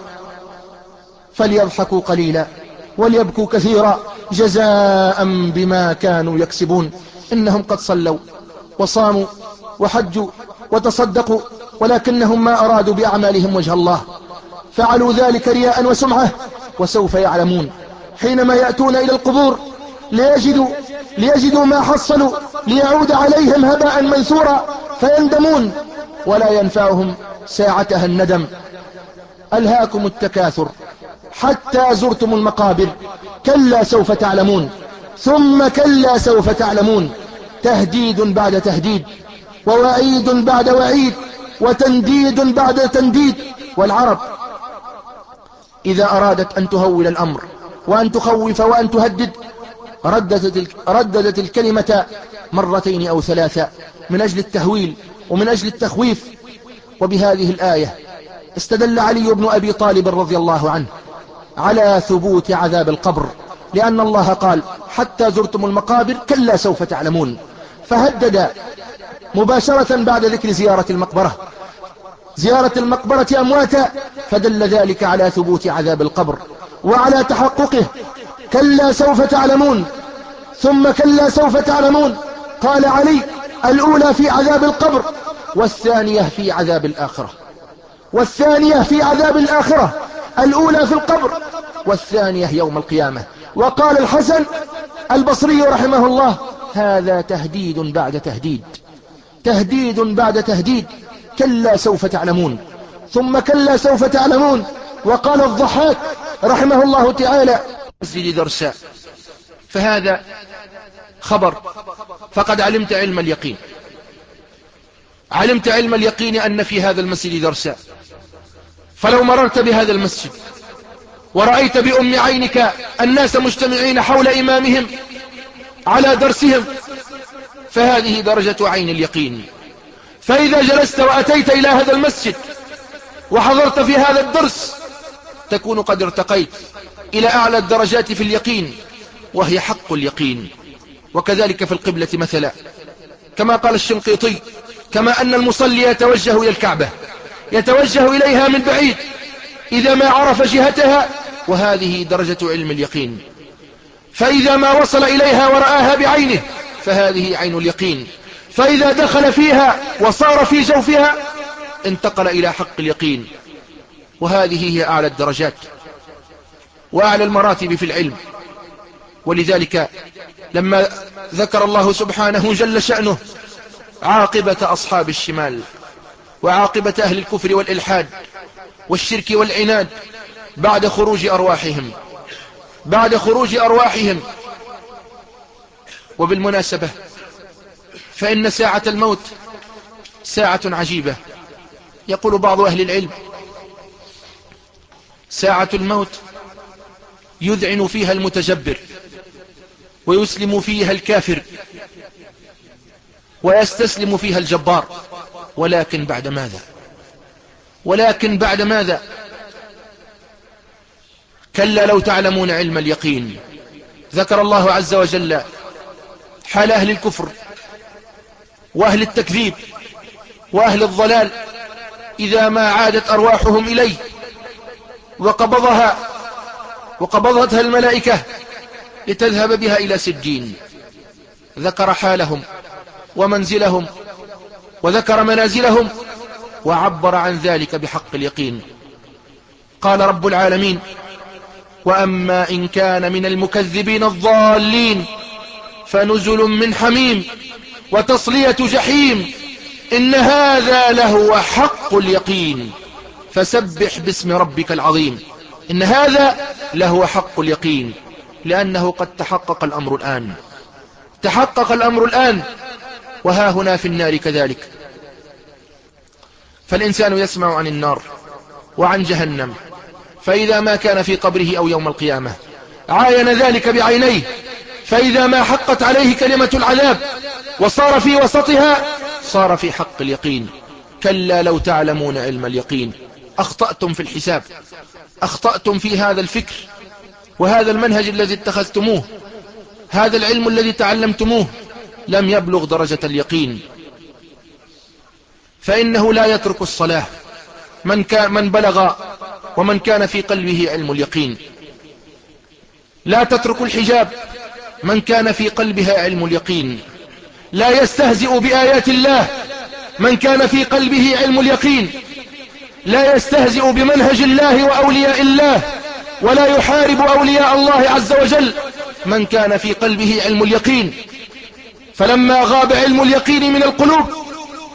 Speaker 1: فليضحكوا قليلا وليبكوا كثيرا جزاء بما كانوا يكسبون. إنهم قد صلوا وصاموا وحجوا وتصدقوا ولكنهم ما أرادوا بأعمالهم وجه الله، فعلوا ذلك رياء وسمعة. وسوف يعلمون حينما يأتون إلى القبور ليجدوا, ليجدوا ما حصلوا ليعود عليهم هباء منثورا، فيندمون ولا ينفعهم ساعتها الندم. ألهاكم التكاثر حتى زرتم المقابر، كلا سوف تعلمون ثم كلا سوف تعلمون. تهديد بعد تهديد، ووعيد بعد وعيد، وتنديد بعد تنديد. والعرب إذا أرادت أن تهول الأمر وأن تخوف وأن تهدد رددت, رددت الكلمة مرتين أو ثلاثة من أجل التهويل ومن أجل التخويف. وبهذه الآية استدل علي بن أبي طالب رضي الله عنه على ثبوت عذاب القبر، لأن الله قال حتى زرتم المقابر كلا سوف تعلمون، فهدد مباشرة بعد ذكر زيارة المقبرة زيارة المقبرة أمواتا، فدل ذلك على ثبوت عذاب القبر وعلى تحققه. كلا سوف تعلمون ثم كلا سوف تعلمون. قال علي الأولى في عذاب القبر، والثانية في عذاب الآخرة والثانية في عذاب الآخرة الأولى في القبر والثانية يوم القيامة. وقال الحسن البصري رحمه الله هذا تهديد بعد تهديد، تهديد بعد تهديد. كلا سوف تعلمون ثم كلا سوف تعلمون. وقال الضحاك رحمه الله تعالى مسجد درساء، فهذا خبر، فقد علمت علم اليقين، علمت علم اليقين أن في هذا المسجد درساء. فلو مررت بهذا المسجد ورأيت بأم عينك الناس مجتمعين حول إمامهم على درسهم، فهذه درجة عين اليقين. فإذا جلست وأتيت إلى هذا المسجد وحضرت في هذا الدرس تكون قد ارتقيت إلى أعلى الدرجات في اليقين، وهي حق اليقين. وكذلك في القبلة مثلا، كما قال الشنقيطي كما أن المصلي يتوجه إلى الكعبة يتوجه إليها من بعيد إذا ما عرف جهتها، وهذه درجة علم اليقين. فإذا ما وصل إليها ورآها بعينه فهذه عين اليقين. فإذا دخل فيها وصار في جوفها انتقل إلى حق اليقين، وهذه هي أعلى الدرجات وأعلى المراتب في العلم. ولذلك لما ذكر الله سبحانه جل شأنه عاقبة أصحاب الشمال وعاقبة أهل الكفر والإلحاد والشرك والعناد بعد خروج أرواحهم بعد خروج أرواحهم وبالمناسبة فإن ساعة الموت ساعة عجيبة. يقول بعض أهل العلم ساعة الموت يذعن فيها المتجبر ويسلم فيها الكافر ويستسلم فيها الجبار، ولكن بعد ماذا ولكن بعد ماذا كلا لو تعلمون علم اليقين. ذكر الله عز وجل حال أهل الكفر وأهل التكذيب وأهل الضلال إذا ما عادت أرواحهم إليه وقبضها وقبضتها الملائكة لتذهب بها إلى سجين. ذكر حالهم ومنزلهم وذكر منازلهم وعبر عن ذلك بحق اليقين. قال رب العالمين وأما إن كان من المكذبين الضالين فنزل من حميم وتصلية جحيم إن هذا لهو حق اليقين فسبح باسم ربك العظيم. إن هذا لهو حق اليقين، لأنه قد تحقق الأمر الآن تحقق الأمر الآن وها هنا في النار كذلك. فالإنسان يسمع عن النار وعن جهنم، فإذا ما كان في قبره أو يوم القيامة عاين ذلك بعينيه، فإذا ما حقت عليه كلمة العذاب وصار في وسطها صار في حق اليقين. كلا لو تعلمون علم اليقين. أخطأتم في الحساب، أخطأتم في هذا الفكر وهذا المنهج الذي اتخذتموه، هذا العلم الذي تعلمتموه لم يبلغ درجة اليقين. فإنه لا يترك الصلاة من, كان من بلغ ومن كان في قلبه علم اليقين، لا تترك الحجاب من كان في قلبها علم اليقين، لا يستهزئ بآيات الله من كان في قلبه علم اليقين، لا يستهزئ بمنهج الله وأولياء الله، ولا يحارب أولياء الله عز وجل من كان في قلبه علم اليقين. فلما غاب علم اليقين من القلوب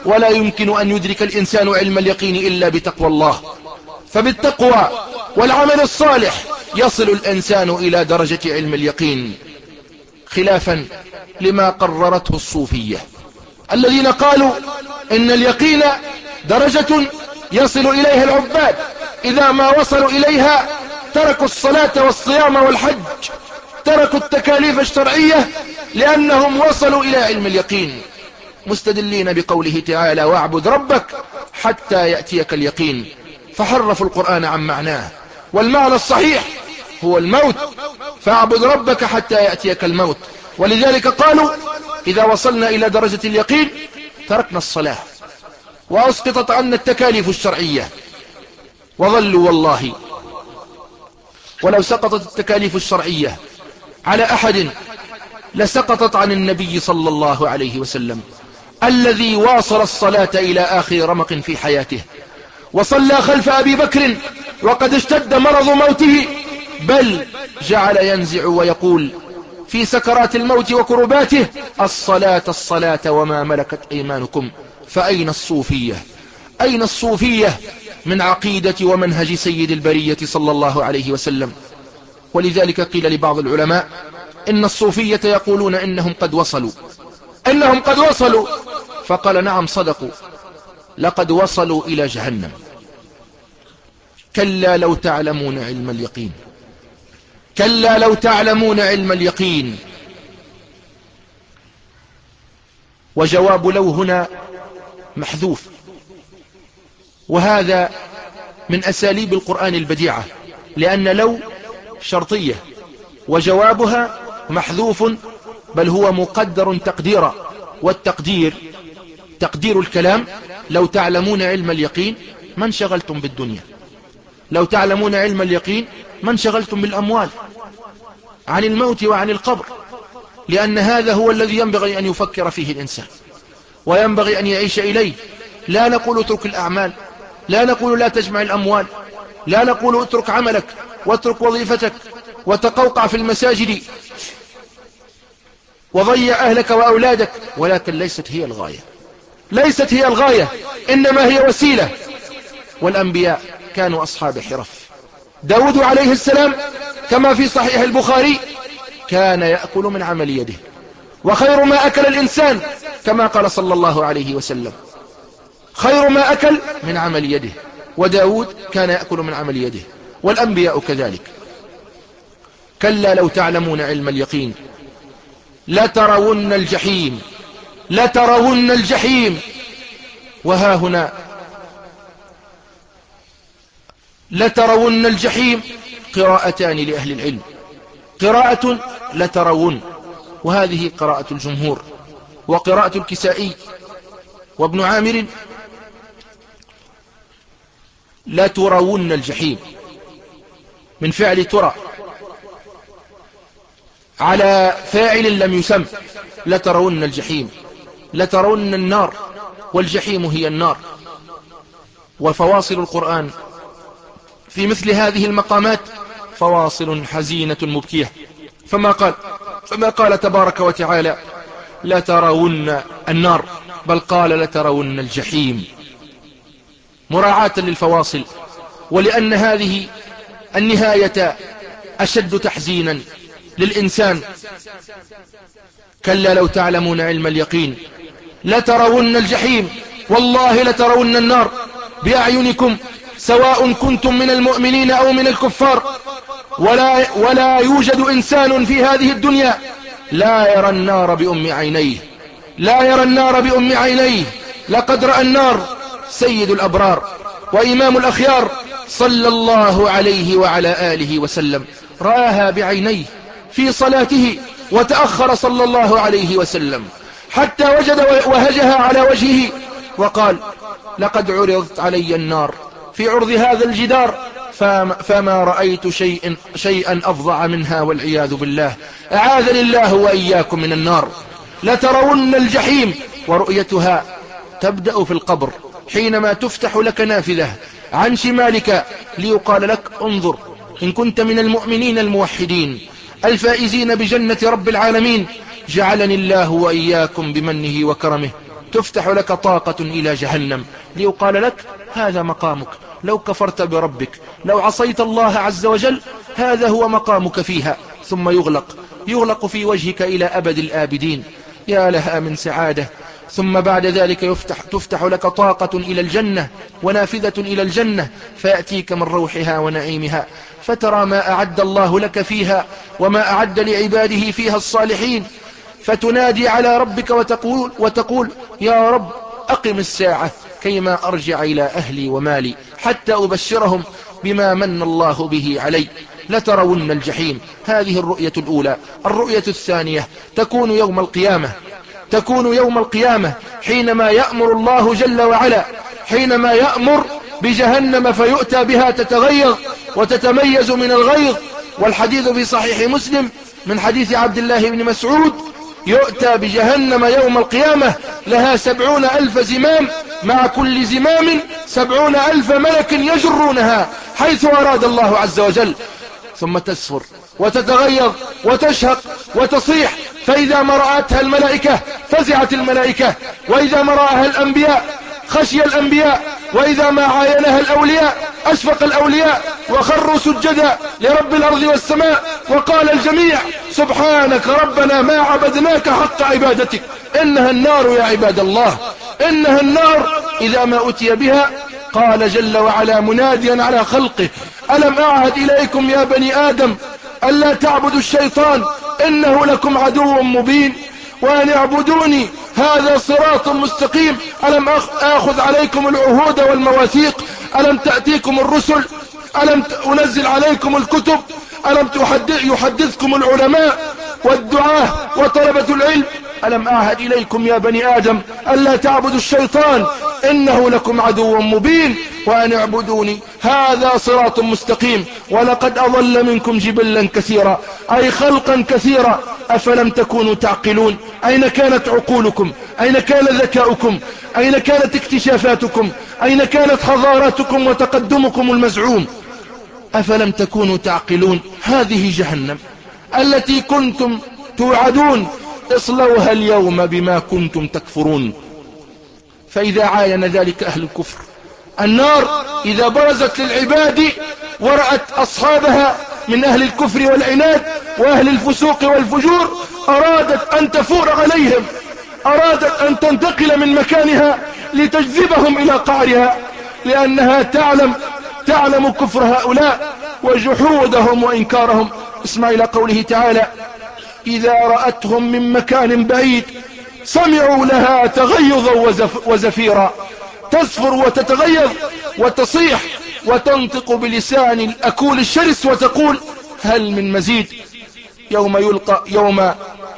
Speaker 1: ولا يمكن أن يدرك الإنسان علم اليقين إلا بتقوى الله. فبالتقوى والعمل الصالح يصل الإنسان إلى درجة علم اليقين، خلافا لما قررته الصوفية الذين قالوا إن اليقين درجة يصل إليها العباد، إذا ما وصلوا إليها تركوا الصلاة والصيام والحج، تركوا التكاليف الشرعية لأنهم وصلوا إلى علم اليقين، مستدلين بقوله تعالى واعبد ربك حتى يأتيك اليقين، فحرفوا القرآن عن معناه، والمعنى الصحيح هو الموت، فاعبد ربك حتى يأتيك الموت. ولذلك قالوا إذا وصلنا إلى درجة اليقين تركنا الصلاة وأسقطت عنا التكاليف الشرعية، وظلوا والله ولو سقطت التكاليف الشرعية على أحد لسقطت عن النبي صلى الله عليه وسلم الذي واصل الصلاة إلى آخر رمق في حياته، وصلى خلف أبي بكر وقد اشتد مرض موته، بل جعل ينزع ويقول في سكرات الموت وكرباته الصلاة الصلاة وما ملكت أيمانكم. فأين الصوفية؟ أين الصوفية من عقيدة ومنهج سيد البرية صلى الله عليه وسلم؟ ولذلك قيل لبعض العلماء إن الصوفية يقولون إنهم قد وصلوا إنهم قد وصلوا فقال نعم صدقوا، لقد وصلوا إلى جهنم. كلا لو تعلمون علم اليقين، كلا لو تعلمون علم اليقين. وجواب لو هنا محذوف، وهذا من أساليب القرآن البديعة، لأن لو شرطية وجوابها محذوف، بل هو مقدر تقديرا، والتقدير تقدير الكلام لو تعلمون علم اليقين ما انشغلتم بالدنيا، لو تعلمون علم اليقين ما انشغلتم بالأموال عن الموت وعن القبر، لأن هذا هو الذي ينبغي أن يفكر فيه الإنسان وينبغي أن يعيش إليه. لا نقول اترك الأعمال، لا نقول لا تجمع الأموال، لا نقول اترك عملك واترك وظيفتك وتقوقع في المساجد وضيع أهلك وأولادك، ولكن ليست هي الغاية، ليست هي الغاية، إنما هي وسيلة. والأنبياء كانوا أصحاب حرف. داود عليه السلام كما في صحيح البخاري كان يأكل من عمل يده، وخير ما أكل الإنسان كما قال صلى الله عليه وسلم خير ما أكل من عمل يده، وداود كان يأكل من عمل يده، والأنبياء كذلك. كلا لو تعلمون علم اليقين لترون الجحيم، لترون الجحيم. وها هنا لترون الجحيم قراءتان لأهل العلم، قراءة لترون وهذه قراءة الجمهور، وقراءة الكسائي وابن عامر لا ترون الجحيم من فعل ترى على فاعل لم يسم، لترون الجحيم، لترون النار، والجحيم هي النار. وفواصل القرآن في مثل هذه المقامات فواصل حزينة مبكية، فما قال فما قال تبارك وتعالى لترون النار، بل قال لترون الجحيم مراعاة للفواصل، ولأن هذه النهاية أشد تحزينا للإنسان. كلا لو تعلمون علم اليقين لترون الجحيم، والله لترون النار بأعينكم سواء كنتم من المؤمنين أو من الكفار، ولا, ولا يوجد إنسان في هذه الدنيا لا يرى النار بأم عينيه، لا يرى النار بأم عينيه. لقد رأى النار سيد الأبرار وإمام الأخيار صلى الله عليه وعلى آله وسلم، رآها بعينيه في صلاته، وتأخر صلى الله عليه وسلم حتى وجد وهجها على وجهه وقال لقد عرضت علي النار في عرض هذا الجدار فما رأيت شيء شيئا أفظع منها والعياذ بالله، أعاذني الله وإياكم من النار. لترون الجحيم، ورؤيتها تبدأ في القبر حينما تفتح لك نافذة عن شمالك ليقال لك انظر إن كنت من المؤمنين الموحدين الفائزين بجنة رب العالمين، جعلني الله وإياكم بمنه وكرمه تفتح لك طاقة إلى جهنم ليقال لك هذا مقامك، لو كفرت بربك، لو عصيت الله عز وجل، هذا هو مقامك فيها. ثم يغلق يغلق في وجهك إلى أبد الآبدين. يا لها من سعادة. ثم بعد ذلك يفتح تفتح لك طاقة إلى الجنة ونافذة إلى الجنة، فيأتيك من روحها ونعيمها، فترى ما أعد الله لك فيها وما أعد لعباده فيها الصالحين، فتنادي على ربك وتقول, وتقول يا رب أقم الساعة كيما أرجع إلى أهلي ومالي حتى أبشرهم بما من الله به علي. لترون الجحيم. هذه الرؤية الأولى. الرؤية الثانية تكون يوم القيامة تكون يوم القيامة حينما يأمر الله جل وعلا حينما يأمر بجهنم فيؤتى بها تتغيظ وتتميز من الغيظ. والحديث في صحيح مسلم من حديث عبد الله بن مسعود: يؤتى بجهنم يوم القيامة لها سبعون ألف زمام، مع كل زمام سبعون ألف ملك يجرونها حيث أراد الله عز وجل، ثم تسفر وتتغيظ وتشهق وتصيح. فإذا ما رأتها الملائكة فزعت الملائكة، وإذا ما رأها الأنبياء خشي الأنبياء، وإذا ما عاينها الأولياء أشفق الأولياء وخروا سجدا لرب الأرض والسماء، وقال الجميع سبحانك ربنا ما عبدناك حق عبادتك. إنها النار يا عباد الله، إنها النار. إذا ما أتي بها قال جل وعلا مناديا على خلقه: ألم أعهد إليكم يا بني آدم ألا تعبدوا الشيطان إنه لكم عدو مبين وأن اعبدوني هذا صراط مستقيم. ألم آخذ عليكم العهود والمواثيق؟ ألم تأتيكم الرسل؟ ألم أنزل عليكم الكتب؟ ألم يحدثكم العلماء والدعاة وطلبة العلم؟ ألم أعهد إليكم يا بني آدم ألا تعبدوا الشيطان إنه لكم عدو مبين وأن اعبدوني هذا صراط مستقيم. ولقد أضل منكم جبلا كثيرا، أي خلقا كثيرا، أفلم تكونوا تعقلون؟ أين كانت عقولكم؟ أين كان ذكاؤكم؟ أين كانت اكتشافاتكم؟ أين كانت حضاراتكم وتقدمكم المزعوم؟ أفلم تكونوا تعقلون؟ هذه جهنم التي كنتم توعدون، اصلوها اليوم بما كنتم تكفرون. فإذا عاين ذلك أهل الكفر النار إذا برزت للعباد ورأت أصحابها من أهل الكفر والعناد وأهل الفسوق والفجور، أرادت أن تفور عليهم، أرادت أن تنتقل من مكانها لتجذبهم إلى قعرها، لأنها تعلم تعلم كفر هؤلاء وجحودهم وإنكارهم. اسمع إلى قوله تعالى: إذا رأتهم من مكان بعيد سمعوا لها تغيظا وزف وزفيرا. تزفر وتتغيظ وتصيح وتنطق بلسان الأكول الشرس وتقول: هل من مزيد؟ يوم يلقى, يوم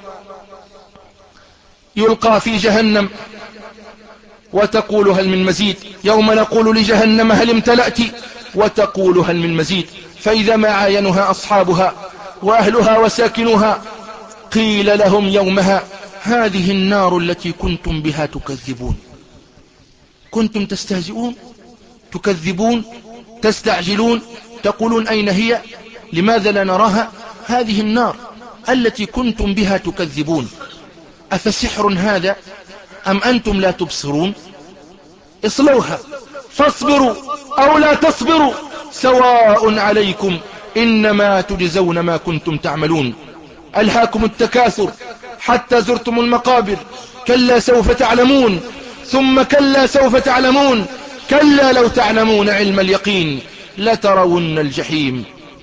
Speaker 1: يلقى في جهنم وتقول: هل من مزيد؟ يوم نقول لجهنم: هل امتلأت؟ وتقول: هل من مزيد؟ فإذا ما عاينها أصحابها وأهلها وساكنوها قيل لهم يومها: هذه النار التي كنتم بها تكذبون. كنتم تستهزئون، تكذبون، تستعجلون، تقولون: أين هي؟ لماذا لا نراها؟ هذه النار التي كنتم بها تكذبون. أفسحر هذا أم أنتم لا تبصرون؟ اصلوها فاصبروا أو لا تصبروا سواء عليكم إنما تجزون ما كنتم تعملون. ألهاكم التكاثر حتى زرتم المقابر، كلا سوف تعلمون ثم كلا سوف تعلمون، كلا لو تعلمون علم اليقين لترون الجحيم.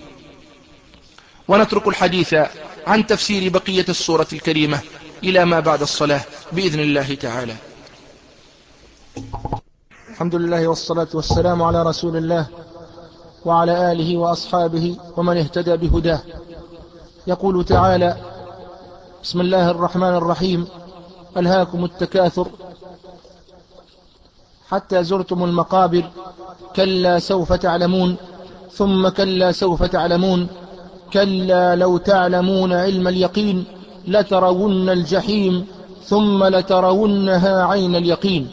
Speaker 1: ونترك الحديث عن تفسير بقية السورة الكريمة إلى ما بعد الصلاة بإذن الله تعالى.
Speaker 2: الحمد لله والصلاة والسلام على رسول الله وعلى آله وأصحابه ومن اهتدى بهداه. يقول تعالى: بسم الله الرحمن الرحيم: ألهاكم التكاثر حتى زرتم المقابر، كلا سوف تعلمون ثم كلا سوف تعلمون، كلا لو تعلمون علم اليقين لترون الجحيم ثم لترونها عين اليقين.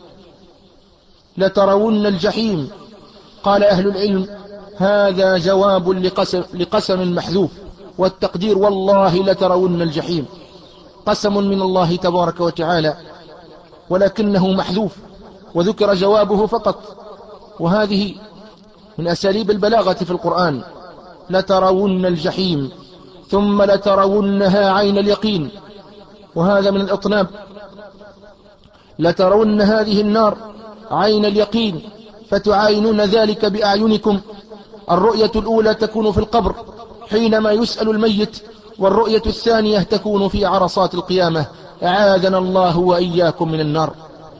Speaker 2: لترون الجحيم. قال أهل العلم: هذا جواب لقسم, لقسم محذوف، والتقدير: والله لترون الجحيم. قسم من الله تبارك وتعالى. ولكنه محذوف وذكر جوابه فقط، وهذه من أساليب البلاغة في القرآن. لترون الجحيم ثم لترونها عين اليقين، وهذا من الإطناب. لترون هذه النار عين اليقين، فتعاينون ذلك بأعينكم. الرؤية الأولى تكون في القبر حينما يسأل الميت، والرؤية الثانية تكون في عرصات القيامة. أعاذنا الله وإياكم من النار.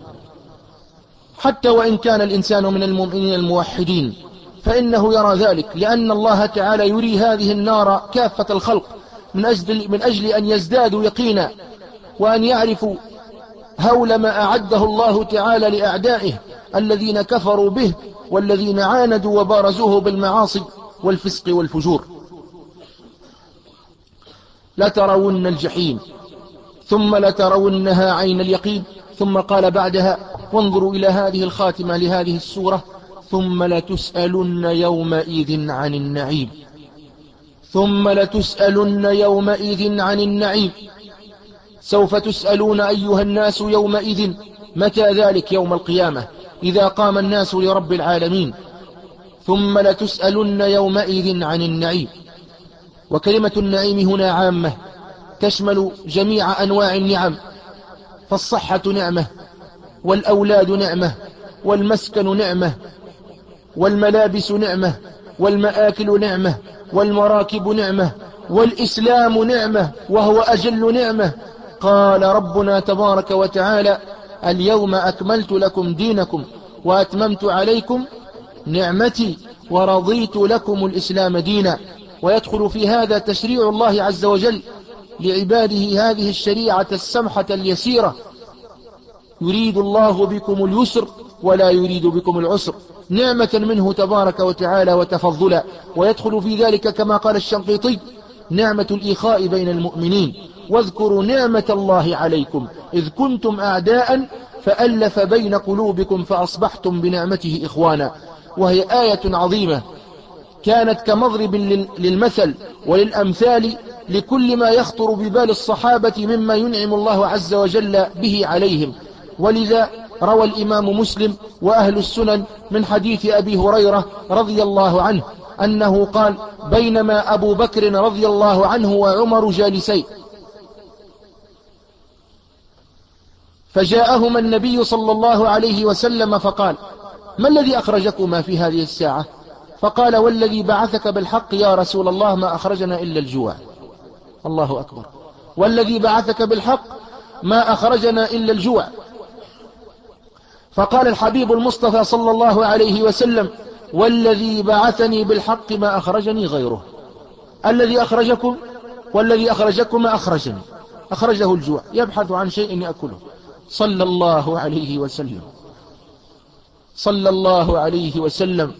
Speaker 2: حتى وإن كان الإنسان من المؤمنين الموحدين فإنه يرى ذلك، لأن الله تعالى يري هذه النار كافة الخلق من أجل, من أجل أن يزدادوا يقينا، وأن يعرفوا هول ما أعده الله تعالى لأعدائه الذين كفروا به والذين عاندوا وبارزوه بالمعاصي والفسق والفجور. لترون الجحيم ثم لترونها عين اليقين. ثم قال بعدها: وانظروا إلى هذه الخاتمة لهذه السورة: ثم لتسألن يومئذ عن النعيم. ثم لتسألن يومئذ عن النعيم. سوف تسألون أيها الناس يومئذ. متى ذلك؟ يوم القيامة، إذا قام الناس لرب العالمين. ثم لتسألن يومئذ عن النعيم. وكلمة النعيم هنا عامة، تشمل جميع أنواع النعم، فالصحة نعمة، والأولاد نعمة، والمسكن نعمة، والملابس نعمة، والمآكل نعمة، والمراكب نعمة، والإسلام نعمة وهو أجل نعمة. قال ربنا تبارك وتعالى: اليوم أكملت لكم دينكم وأتممت عليكم نعمتي ورضيت لكم الإسلام دينا. ويدخل في هذا تشريع الله عز وجل لعباده هذه الشريعة السمحة اليسيرة. يريد الله بكم اليسر ولا يريد بكم العسر، نعمة منه تبارك وتعالى وتفضلا. ويدخل في ذلك كما قال الشنقيطي: نعمة الإخاء بين المؤمنين. واذكروا نعمة الله عليكم إذ كنتم أعداء فألف بين قلوبكم فأصبحتم بنعمته إخوانا. وهي آية عظيمة كانت كمضرب للمثل وللأمثال لكل ما يخطر ببال الصحابة مما ينعم الله عز وجل به عليهم. ولذا روى الإمام مسلم وأهل السنن من حديث أبي هريرة رضي الله عنه أنه قال: بينما أبو بكر رضي الله عنه وعمر جالسين، فجاءهما النبي صلى الله عليه وسلم فقال: ما الذي أخرجكما في هذه الساعة؟ فقال: والذي بعثك بالحق يا رسول الله ما أخرجنا إلا الجوع. الله أكبر. والذي بعثك بالحق ما أخرجنا إلا الجوع. فقال الحبيب المصطفى صلى الله عليه وسلم: والذي بعثني بالحق ما أخرجني غيره. الذي أخرجكم والذي أخرجكم ما أخرجني، أخرجه الجوع، يبحث عن شيء يأكله. صلى الله عليه وسلم صلى الله عليه وسلم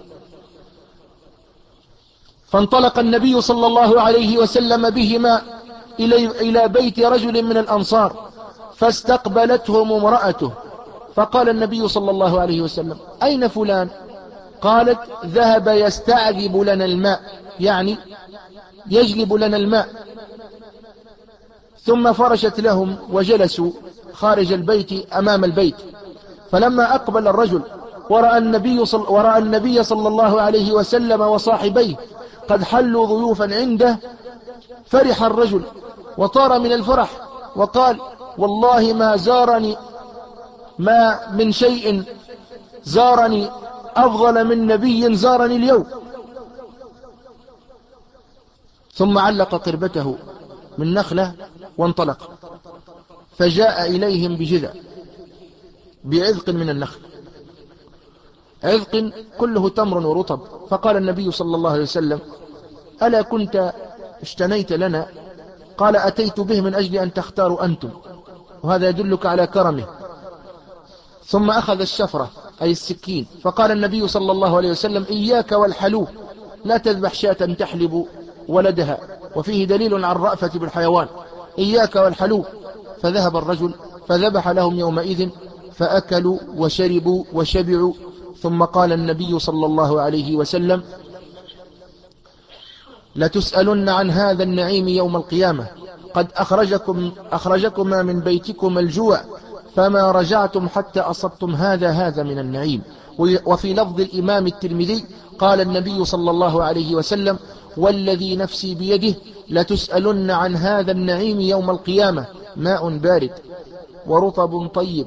Speaker 2: فانطلق النبي صلى الله عليه وسلم بهما إلى بيت رجل من الأنصار، فاستقبلتهم امرأته، فقال النبي صلى الله عليه وسلم: أين فلان؟ قالت: ذهب يستعذب لنا الماء، يعني يجلب لنا الماء. ثم فرشت لهم وجلسوا خارج البيت أمام البيت. فلما أقبل الرجل ورأى النبي صل... ورأى النبي صلى الله عليه وسلم وصاحبيه قد حلوا ضيوفا عنده، فرح الرجل وطار من الفرح وقال: والله ما زارني ما من شيء زارني أفضل من نبي زارني اليوم. ثم علق قربته من نخلة وانطلق، فجاء إليهم بجذع بعذق من النخل، عذق كله تمر ورطب. فقال النبي صلى الله عليه وسلم: ألا كنت اشتنيت لنا؟ قال: أتيت به من أجل أن تختاروا أنتم، وهذا يدلك على كرمه. ثم أخذ الشفرة أي السكين، فقال النبي صلى الله عليه وسلم: إياك والحلوب، لا تذبح شاة تحلب ولدها، وفيه دليل على الرأفة بالحيوان. إياك والحلوب. فذهب الرجل فذبح لهم يومئذ، فأكلوا وشربوا وشبعوا. ثم قال النبي صلى الله عليه وسلم: لتسألن عن هذا النعيم يوم القيامة، قد أخرجكم أخرجكما من بيتكم الجوع، فما رجعتم حتى أصبتم هذا هذا من النعيم. وفي لفظ الإمام الترمذي قال النبي صلى الله عليه وسلم: والذي نفسي بيده لتسألن عن هذا النعيم يوم القيامة، ماء بارد ورطب طيب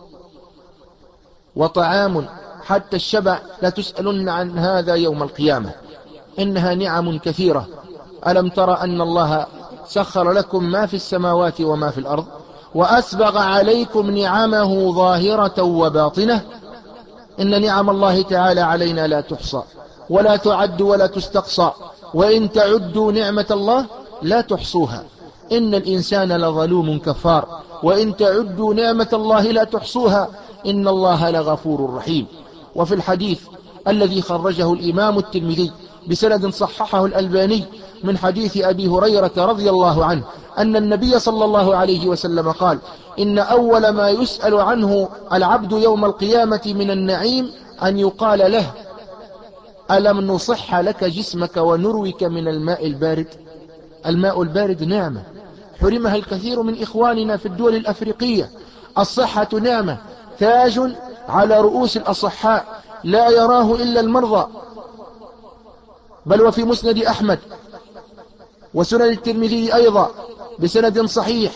Speaker 2: وطعام حتى الشبع، لتسألن عن هذا يوم القيامة. إنها نعم كثيرة. ألم تر أن الله سخر لكم ما في السماوات وما في الأرض وأسبغ عليكم نعمه ظاهرة وباطنة. إن نعم الله تعالى علينا لا تحصى ولا تعد ولا تستقصى، وإن تعدوا نعمة الله لا تحصوها، إن الإنسان لظلوم كفار، وإن تعدوا نعمة الله لا تحصوها، إن الله لغفور رحيم. وفي الحديث الذي خرجه الإمام الترمذي بسند صححه الألباني من حديث أبي هريرة رضي الله عنه أن النبي صلى الله عليه وسلم قال: إن أول ما يسأل عنه العبد يوم القيامة من النعيم أن يقال له: ألم نصح لك جسمك ونروك من الماء البارد؟ الماء البارد نعمة حرمها الكثير من إخواننا في الدول الأفريقية. الصحة نعمة، تاج على رؤوس الأصحاء لا يراه إلا المرضى. بل وفي مسند أحمد وسنن الترمذي أيضا بسند صحيح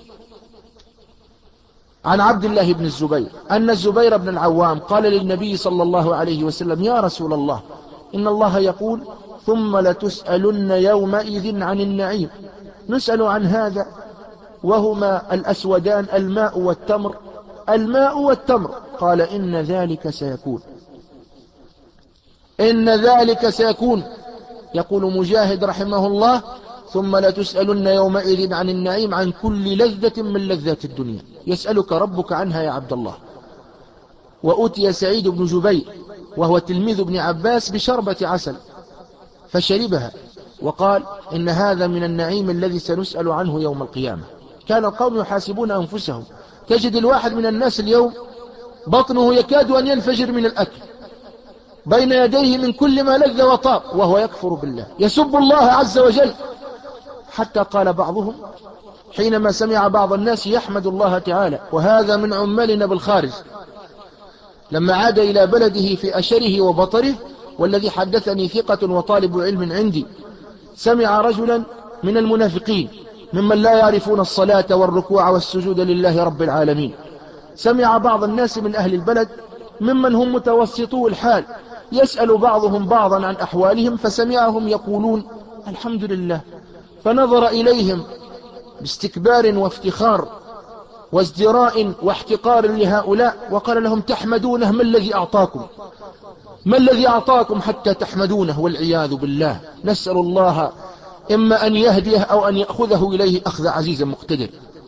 Speaker 2: عن عبد الله بن الزبير أن الزبير بن العوام قال للنبي صلى الله عليه وسلم: يا رسول الله، إن الله يقول: ثم لتسألن يومئذ عن النعيم. نسأل عن هذا وهما الأسودان الماء والتمر، الماء والتمر. قال: إن ذلك سيكون، إن ذلك سيكون. يقول مجاهد رحمه الله: ثم لتسألن يومئذ عن النعيم، عن كل لذة من لذات الدنيا يسألك ربك عنها يا عبد الله. وأتي سعيد بن جبير وهو تلميذ ابن عباس بشربة عسل فشربها وقال: إن هذا من النعيم الذي سنسأل عنه يوم القيامة. كان القوم يحاسبون أنفسهم. تجد الواحد من الناس اليوم بطنه يكاد أن ينفجر من الأكل، بين يديه من كل ما لذ وطاب، وهو يكفر بالله، يسب الله عز وجل. حتى قال بعضهم حينما سمع بعض الناس يحمد الله تعالى، وهذا من عمالنا بالخارج، لما عاد إلى بلده في أشره وبطره، والذي حدثني ثقة وطالب علم عندي، سمع رجلا من المنافقين ممن لا يعرفون الصلاة والركوع والسجود لله رب العالمين، سمع بعض الناس من أهل البلد ممن هم متوسطو الحال يسأل بعضهم بعضا عن أحوالهم، فسمعهم يقولون: الحمد لله. فنظر إليهم باستكبار وافتخار وازدراء واحتقار لهؤلاء وقال لهم: تحمدونه؟ ما الذي أعطاكم؟ ما الذي أعطاكم حتى تحمدونه؟ والعياذ بالله. نسأل الله إما أن يهديه أو أن يأخذه إليه أخذ عزيز مقتدر.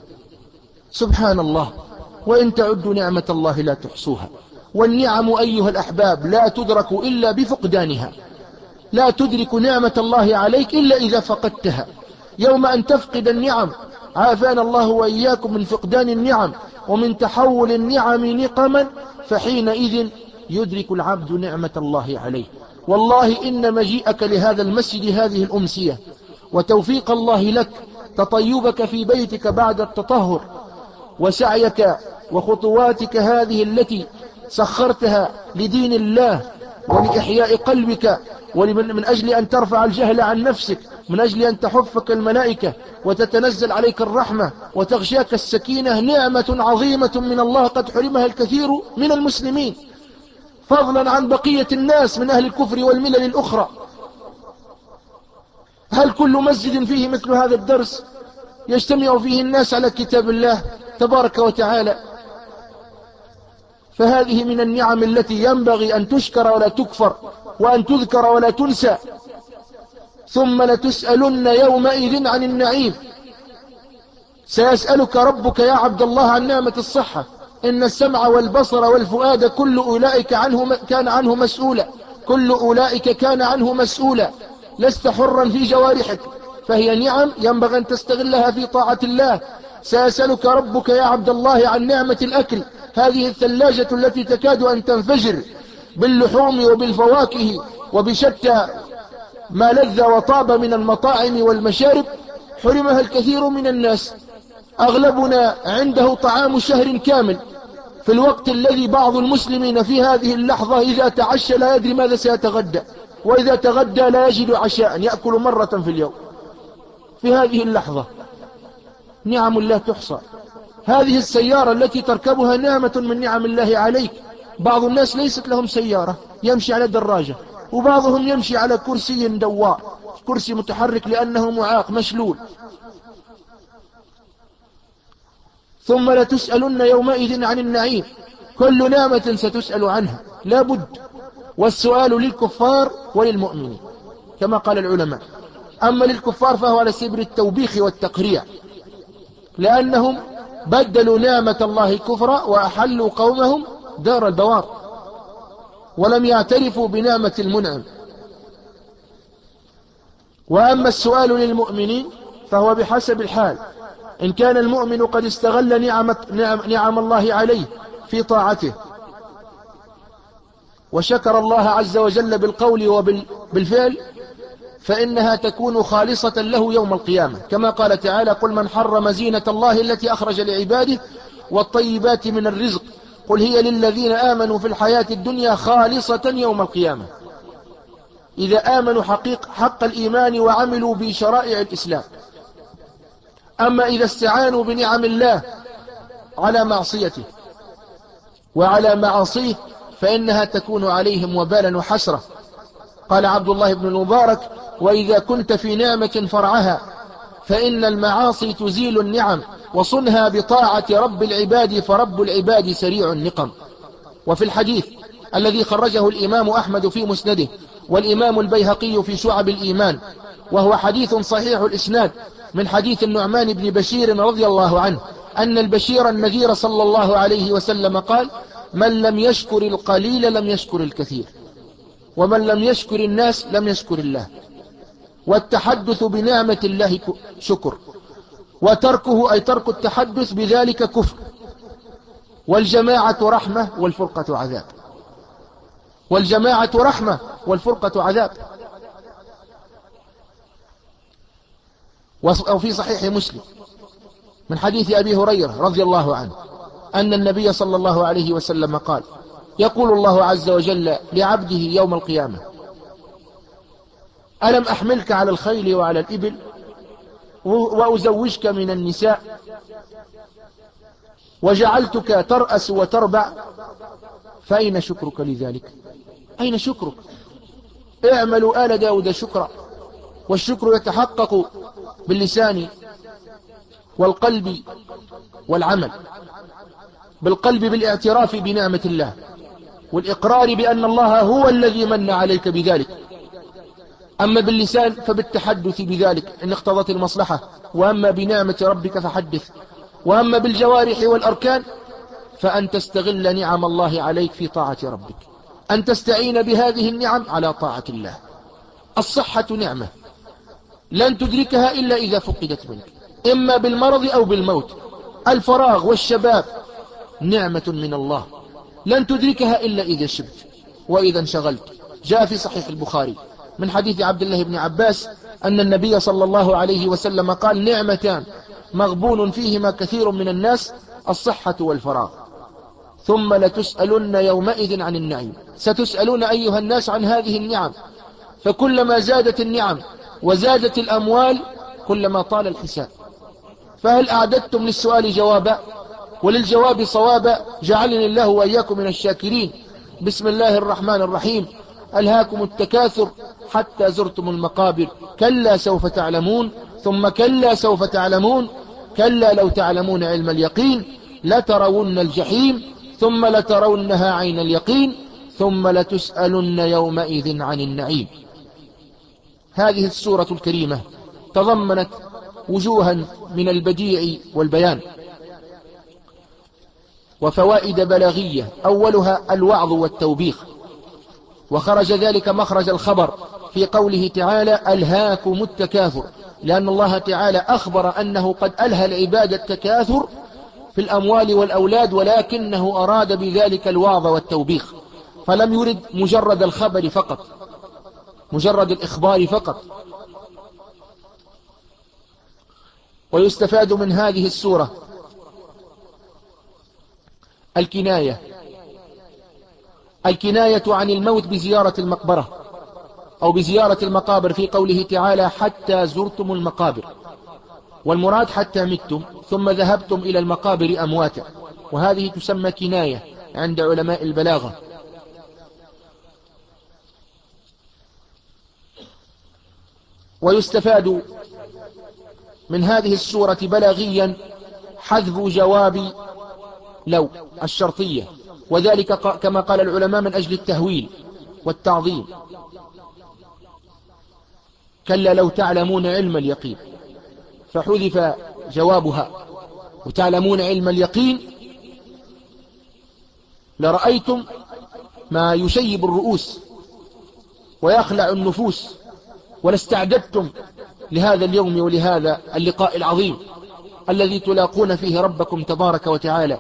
Speaker 2: سبحان الله. وإن تعدوا نعمة الله لا تحصوها. والنعم أيها الأحباب لا تدرك إلا بفقدانها. لا تدرك نعمة الله عليك إلا إذا فقدتها. يوم أن تفقد النعم، عافانا الله وإياكم من فقدان النعم ومن تحول النعم نقما، فحينئذ يدرك العبد نعمة الله عليه. والله إن مجيئك لهذا المسجد هذه الأمسية وتوفيق الله لك، تطيبك في بيتك بعد التطهر، وسعيك وخطواتك هذه التي سخرتها لدين الله ولإحياء قلبك ومن أجل أن ترفع الجهل عن نفسك، من أجل أن تحفك الملائكة وتتنزل عليك الرحمة وتغشاك السكينة، نعمة عظيمة من الله قد حرمها الكثير من المسلمين، فضلا عن بقية الناس من أهل الكفر والملل الأخرى. هل كل مسجد فيه مثل هذا الدرس يجتمع فيه الناس على كتاب الله تبارك وتعالى؟ فهذه من النعم التي ينبغي أن تشكر ولا تكفر، وأن تذكر ولا تنسى. ثم لتسألن يومئذ عن النعيم. سيسألك ربك يا عبد الله عن نعمة الصحة. إن السمع والبصر والفؤاد كل أولئك عنه كان عنه مسؤولا، كل أولئك كان عنه مسؤولا. لست حرا في جوارحك، فهي نعم ينبغي أن تستغلها في طاعة الله. سيسألك ربك يا عبد الله عن نعمة الأكل، هذه الثلاجة التي تكاد أن تنفجر باللحوم وبالفواكه وبشتى ما لذ وطاب من المطاعم والمشارب، حرمها الكثير من الناس. أغلبنا عنده طعام شهر كامل، في الوقت الذي بعض المسلمين في هذه اللحظة إذا تعشى لا يدري ماذا سيتغدى، وإذا تغدى لا يجد عشاء، يأكل مرة في اليوم. في هذه اللحظة نعم لا تحصى. هذه السيارة التي تركبها نعمة من نعم الله عليك. بعض الناس ليست لهم سيارة، يمشي على دراجة، وبعضهم يمشي على كرسي دواء، كرسي متحرك لأنه معاق مشلول. ثم لتسألن يومئذ عن النعيم. كل نعمة ستسأل عنها لا بد، والسؤال للكفار وللمؤمنين كما قال العلماء. أما للكفار فهو على سبيل التوبيخ والتقريع، لأنهم بدلوا نعمة الله كفرا وأحلوا قومهم دار البوار، ولم يعترفوا بنعمة المنعم. وأما السؤال للمؤمنين فهو بحسب الحال. إن كان المؤمن قد استغل نعمة نعم, نعم الله عليه في طاعته وشكر الله عز وجل بالقول وبالفعل، فإنها تكون خالصة له يوم القيامة، كما قال تعالى: قل من حرم زينة الله التي أخرج لعباده والطيبات من الرزق قل هي للذين آمنوا في الحياة الدنيا خالصة يوم القيامة، إذا آمنوا حقيق حق الإيمان وعملوا بشرائع الإسلام. أما إذا استعانوا بنعم الله على معصيته وعلى معاصيه فإنها تكون عليهم وبالا وحسرة. قال عبد الله بن المبارك: وإذا كنت في نعمة فرعها فإن المعاصي تزيل النعم، وصنها بطاعة رب العباد فرب العباد سريع النقم. وفي الحديث الذي خرجه الإمام أحمد في مسنده والإمام البيهقي في شعب الإيمان، وهو حديث صحيح الإسناد، من حديث النعمان بن بشير رضي الله عنه أن البشير النذير صلى الله عليه وسلم قال: من لم يشكر القليل لم يشكر الكثير، ومن لم يشكر الناس لم يشكر الله. والتحدث بنعمة الله شكر، وتركه أي ترك التحدث بذلك كفر. والجماعة رحمة والفرقة عذاب. والجماعة رحمة والفرقة عذاب. وفي صحيح مسلم من حديث أبي هريرة رضي الله عنه أن النبي صلى الله عليه وسلم قال: يقول الله عز وجل لعبده يوم القيامة: ألم أحملك على الخيل وعلى الإبل وأزوجك من النساء وجعلتك ترأس وتربع، فأين شكرك لذلك؟ أين شكرك؟ اعملوا آل داود شكرا. والشكر يتحقق باللسان والقلب والعمل. بالقلب بالاعتراف بنعمة الله والإقرار بأن الله هو الذي من عليك بذلك. أما باللسان فبالتحدث بذلك إن اقتضت المصلحة، وأما بنعمة ربك فحدث. وأما بالجوارح والأركان فأن تستغل نعم الله عليك في طاعة ربك، أن تستعين بهذه النعم على طاعة الله. الصحة نعمة لن تدركها إلا إذا فقدت منك، إما بالمرض أو بالموت. الفراغ والشباب نعمة من الله لن تدركها إلا إذا شبت وإذا انشغلت. جاء في صحيح البخاري من حديث عبد الله بن عباس أن النبي صلى الله عليه وسلم قال: نعمتان مغبون فيهما كثير من الناس، الصحة والفراغ، ثم لتسألن يومئذ عن النعيم. ستسألون أيها الناس عن هذه النعم، فكلما زادت النعم وزادت الأموال كلما طال الحساب. فهل أعددتم للسؤال جوابا وللجواب صوابا؟ جعلني الله وإياكم من الشاكرين. بسم الله الرحمن الرحيم. ألهاكم التكاثر حتى زرتم المقابر، كلا سوف تعلمون ثم كلا سوف تعلمون كلا لو تعلمون علم اليقين لترون الجحيم ثم لترونها عين اليقين ثم لتسألن يومئذ عن النعيم. هذه السورة الكريمة تضمنت وجوها من البديع والبيان وفوائد بلاغية، أولها الوعظ والتوبيخ، وخرج ذلك مخرج الخبر في قوله تعالى: ألهاكم التكاثر، لأن الله تعالى أخبر أنه قد ألهى العباد التكاثر في الأموال والأولاد، ولكنه أراد بذلك الوعظ والتوبيخ، فلم يرد مجرد الخبر فقط، مجرد الإخبار فقط. ويستفاد من هذه السورة الكناية الكناية عن الموت بزيارة المقبرة أو بزيارة المقابر في قوله تعالى حتى زرتم المقابر، والمراد حتى متم ثم ذهبتم إلى المقابر أمواتا، وهذه تسمى كناية عند علماء البلاغة. ويستفاد من هذه السورة بلاغيا حذف جواب لو الشرطية، وذلك كما قال العلماء من أجل التهويل والتعظيم. كلا لو تعلمون علم اليقين، فحذف جوابها وتعلمون علم اليقين لرأيتم ما يشيب الرؤوس ويخلع النفوس، ولاستعددتم لهذا اليوم ولهذا اللقاء العظيم الذي تلاقون فيه ربكم تبارك وتعالى.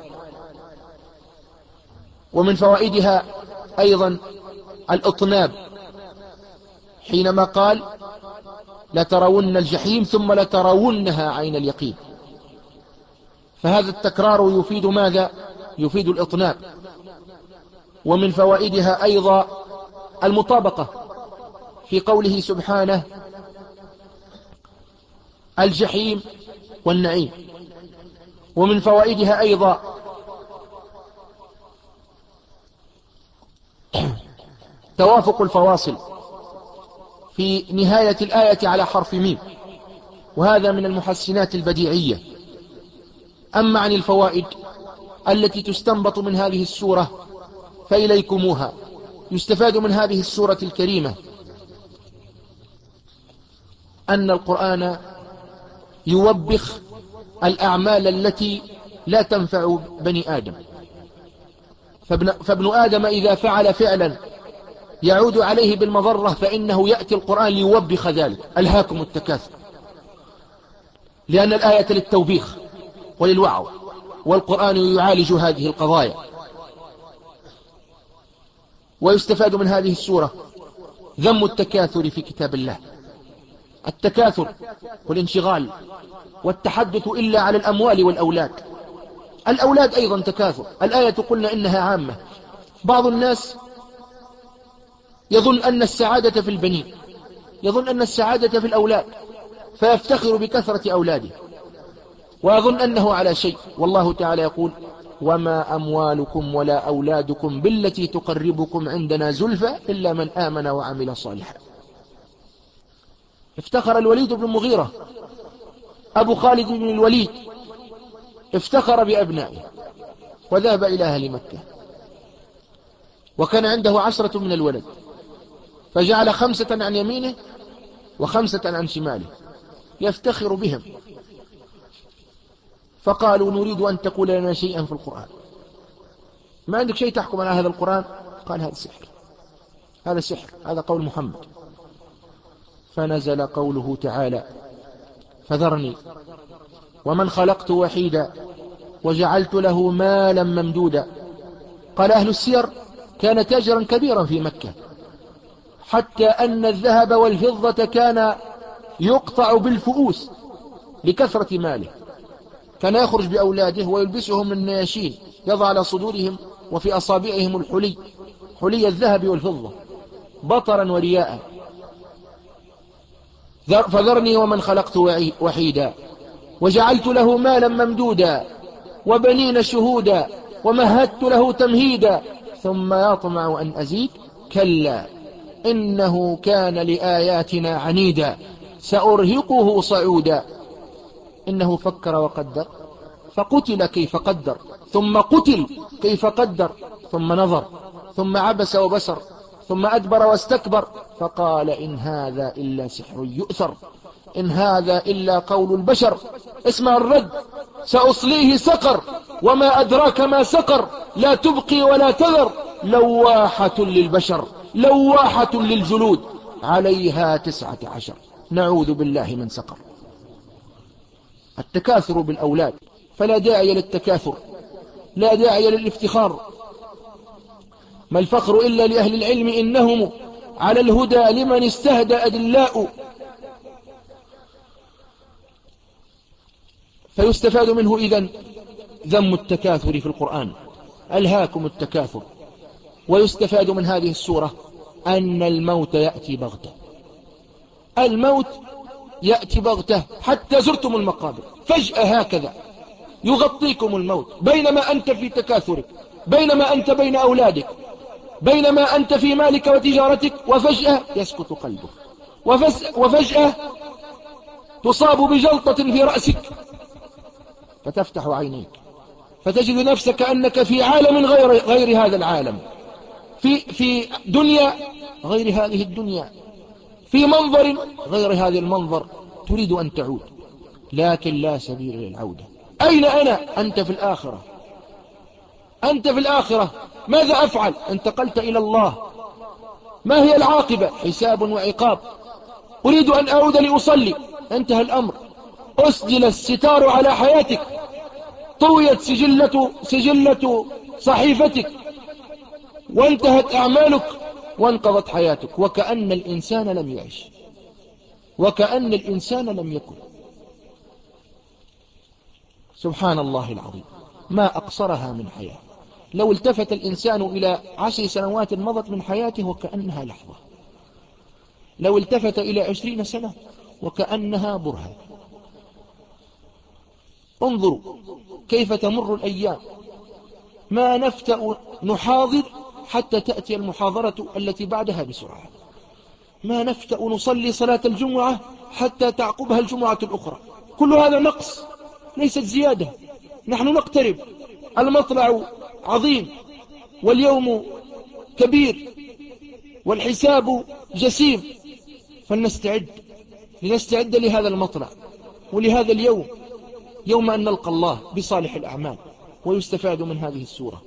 Speaker 2: ومن فوائدها أيضا الإطناب، حينما قال لترون الجحيم ثم لترونها عين اليقين، فهذا التكرار يفيد ماذا؟ يفيد الإطناب. ومن فوائدها أيضا المطابقة في قوله سبحانه الجحيم والنعيم. ومن فوائدها أيضا توافق الفواصل في نهاية الآية على حرف ميم، وهذا من المحسنات البديعية. أما عن الفوائد التي تستنبط من هذه السورة فإليكموها. يستفاد من هذه السورة الكريمة أن القرآن يوبخ الأعمال التي لا تنفع بني آدم، فابن, فابن آدم إذا فعل فعلا يعود عليه بالمضرة فإنه يأتي القرآن ليوبخ ذلك. ألهاكم التكاثر، لأن الآية للتوبيخ وللوعظ، والقرآن يعالج هذه القضايا. ويستفاد من هذه السورة ذم التكاثر في كتاب الله، التكاثر والانشغال والتحدث إلا على الأموال والأولاد. الأولاد أيضا تكاثر، الآية قلنا إنها عامة. بعض الناس يظن أن السعادة في البنين، يظن أن السعادة في الأولاد، فيفتخر بكثرة أولاده ويظن أنه على شيء، والله تعالى يقول وما أموالكم ولا أولادكم بالتي تقربكم عندنا زلفى إلا من آمن وعمل صالحا. افتخر الوليد بن المغيرة أبو خالد بن الوليد، افتخر بأبنائه وذهب إلى أهل مكة، وكان عنده عشرة من الولد، فجعل خمسة عن يمينه وخمسة عن شماله يفتخر بهم. فقالوا نريد أن تقول لنا شيئا في القرآن، ما عندك شيء تحكم على هذا القرآن؟ قال هذا سحر، هذا سحر، هذا قول محمد. فنزل قوله تعالى فذرني ومن خلقت وحيدا وجعلت له مالا ممدودا. قال أهل السير كان تاجرا كبيرا في مكة، حتى أن الذهب والفضة كان يقطع بالفؤوس لكثرة ماله. كان يخرج بأولاده ويلبسهم النياشين، يضع على صدورهم وفي أصابعهم الحلي، حلي الذهب والفضة، بطرا ورياء. فذرني ومن خلقت وحيدا وجعلت له مالا ممدودا وبنين شهودا ومهدت له تمهيدا ثم يطمع أن أزيد كلا إنه كان لآياتنا عنيدا سأرهقه صعودا إنه فكر وقدر فقتل كيف قدر ثم قتل كيف قدر ثم نظر ثم عبس وبسر ثم أدبر واستكبر فقال إن هذا إلا سحر يؤثر إن هذا إلا قول البشر. اسمع الرد سأصليه سقر وما أدراك ما سقر لا تبقي ولا تذر لواحة للبشر لواحة للجلود عليها تسعة عشر نعوذ بالله من سقر. التكاثر بالأولاد، فلا داعي للتكاثر، لا داعي للافتخار. ما الفخر إلا لأهل العلم إنهم على الهدى لمن استهدى أدلاء. فيستفاد منه إذن ذم التكاثر في القرآن، ألهاكم التكاثر. ويستفاد من هذه السورة أن الموت يأتي بغتة، الموت يأتي بغتة حتى زرتم المقابر فجأة هكذا يغطيكم الموت، بينما أنت في تكاثرك، بينما أنت بين أولادك، بينما أنت في مالك وتجارتك، وفجأة يسكت قلبك، وفجأة تصاب بجلطة في رأسك فتفتح عينيك فتجد نفسك أنك في عالم غير, غير هذا العالم، في, في دنيا غير هذه الدنيا، في منظر غير هذا المنظر، تريد أن تعود لكن لا سبيل للعودة. أين أنا؟ أنت في الآخرة، أنت في الآخرة، ماذا أفعل؟ انتقلت إلى الله، ما هي العاقبة؟ حساب وعقاب. أريد أن أعود لأصلي، انتهى الأمر، أسجل الستار على حياتك، طويت سجلة, سجلة صحيفتك، وانتهت أعمالك وانقضت حياتك، وكأن الإنسان لم يعش، وكأن الإنسان لم يكن. سبحان الله العظيم، ما أقصرها من حياة. لو التفت الإنسان إلى عشر سنوات مضت من حياته وكأنها لحظة، لو التفت إلى عشرين سنة وكأنها برهة. انظروا كيف تمر الأيام، ما نفتأ نحاضر حتى تأتي المحاضرة التي بعدها بسرعة، ما نفتأ نصلي صلاة الجمعة حتى تعقبها الجمعة الأخرى. كل هذا نقص ليست زيادة. نحن نقترب، المطلع عظيم واليوم كبير والحساب جسيم، فلنستعد لنستعد لهذا المطلع ولهذا اليوم، يوم أن نلقى الله بصالح الأعمال. ويستفاد من هذه السورة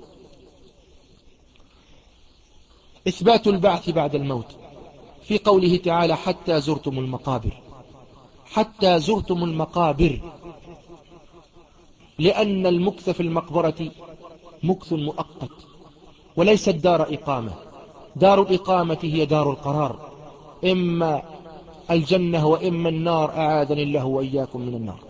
Speaker 2: إثبات البعث بعد الموت، في قوله تعالى حتى زرتم المقابر، حتى زرتم المقابر، لأن المكث في المقبرة مكث مؤقت وليست دار إقامة. دار الإقامة هي دار القرار، إما الجنة وإما النار، أعاذني الله وإياكم من النار.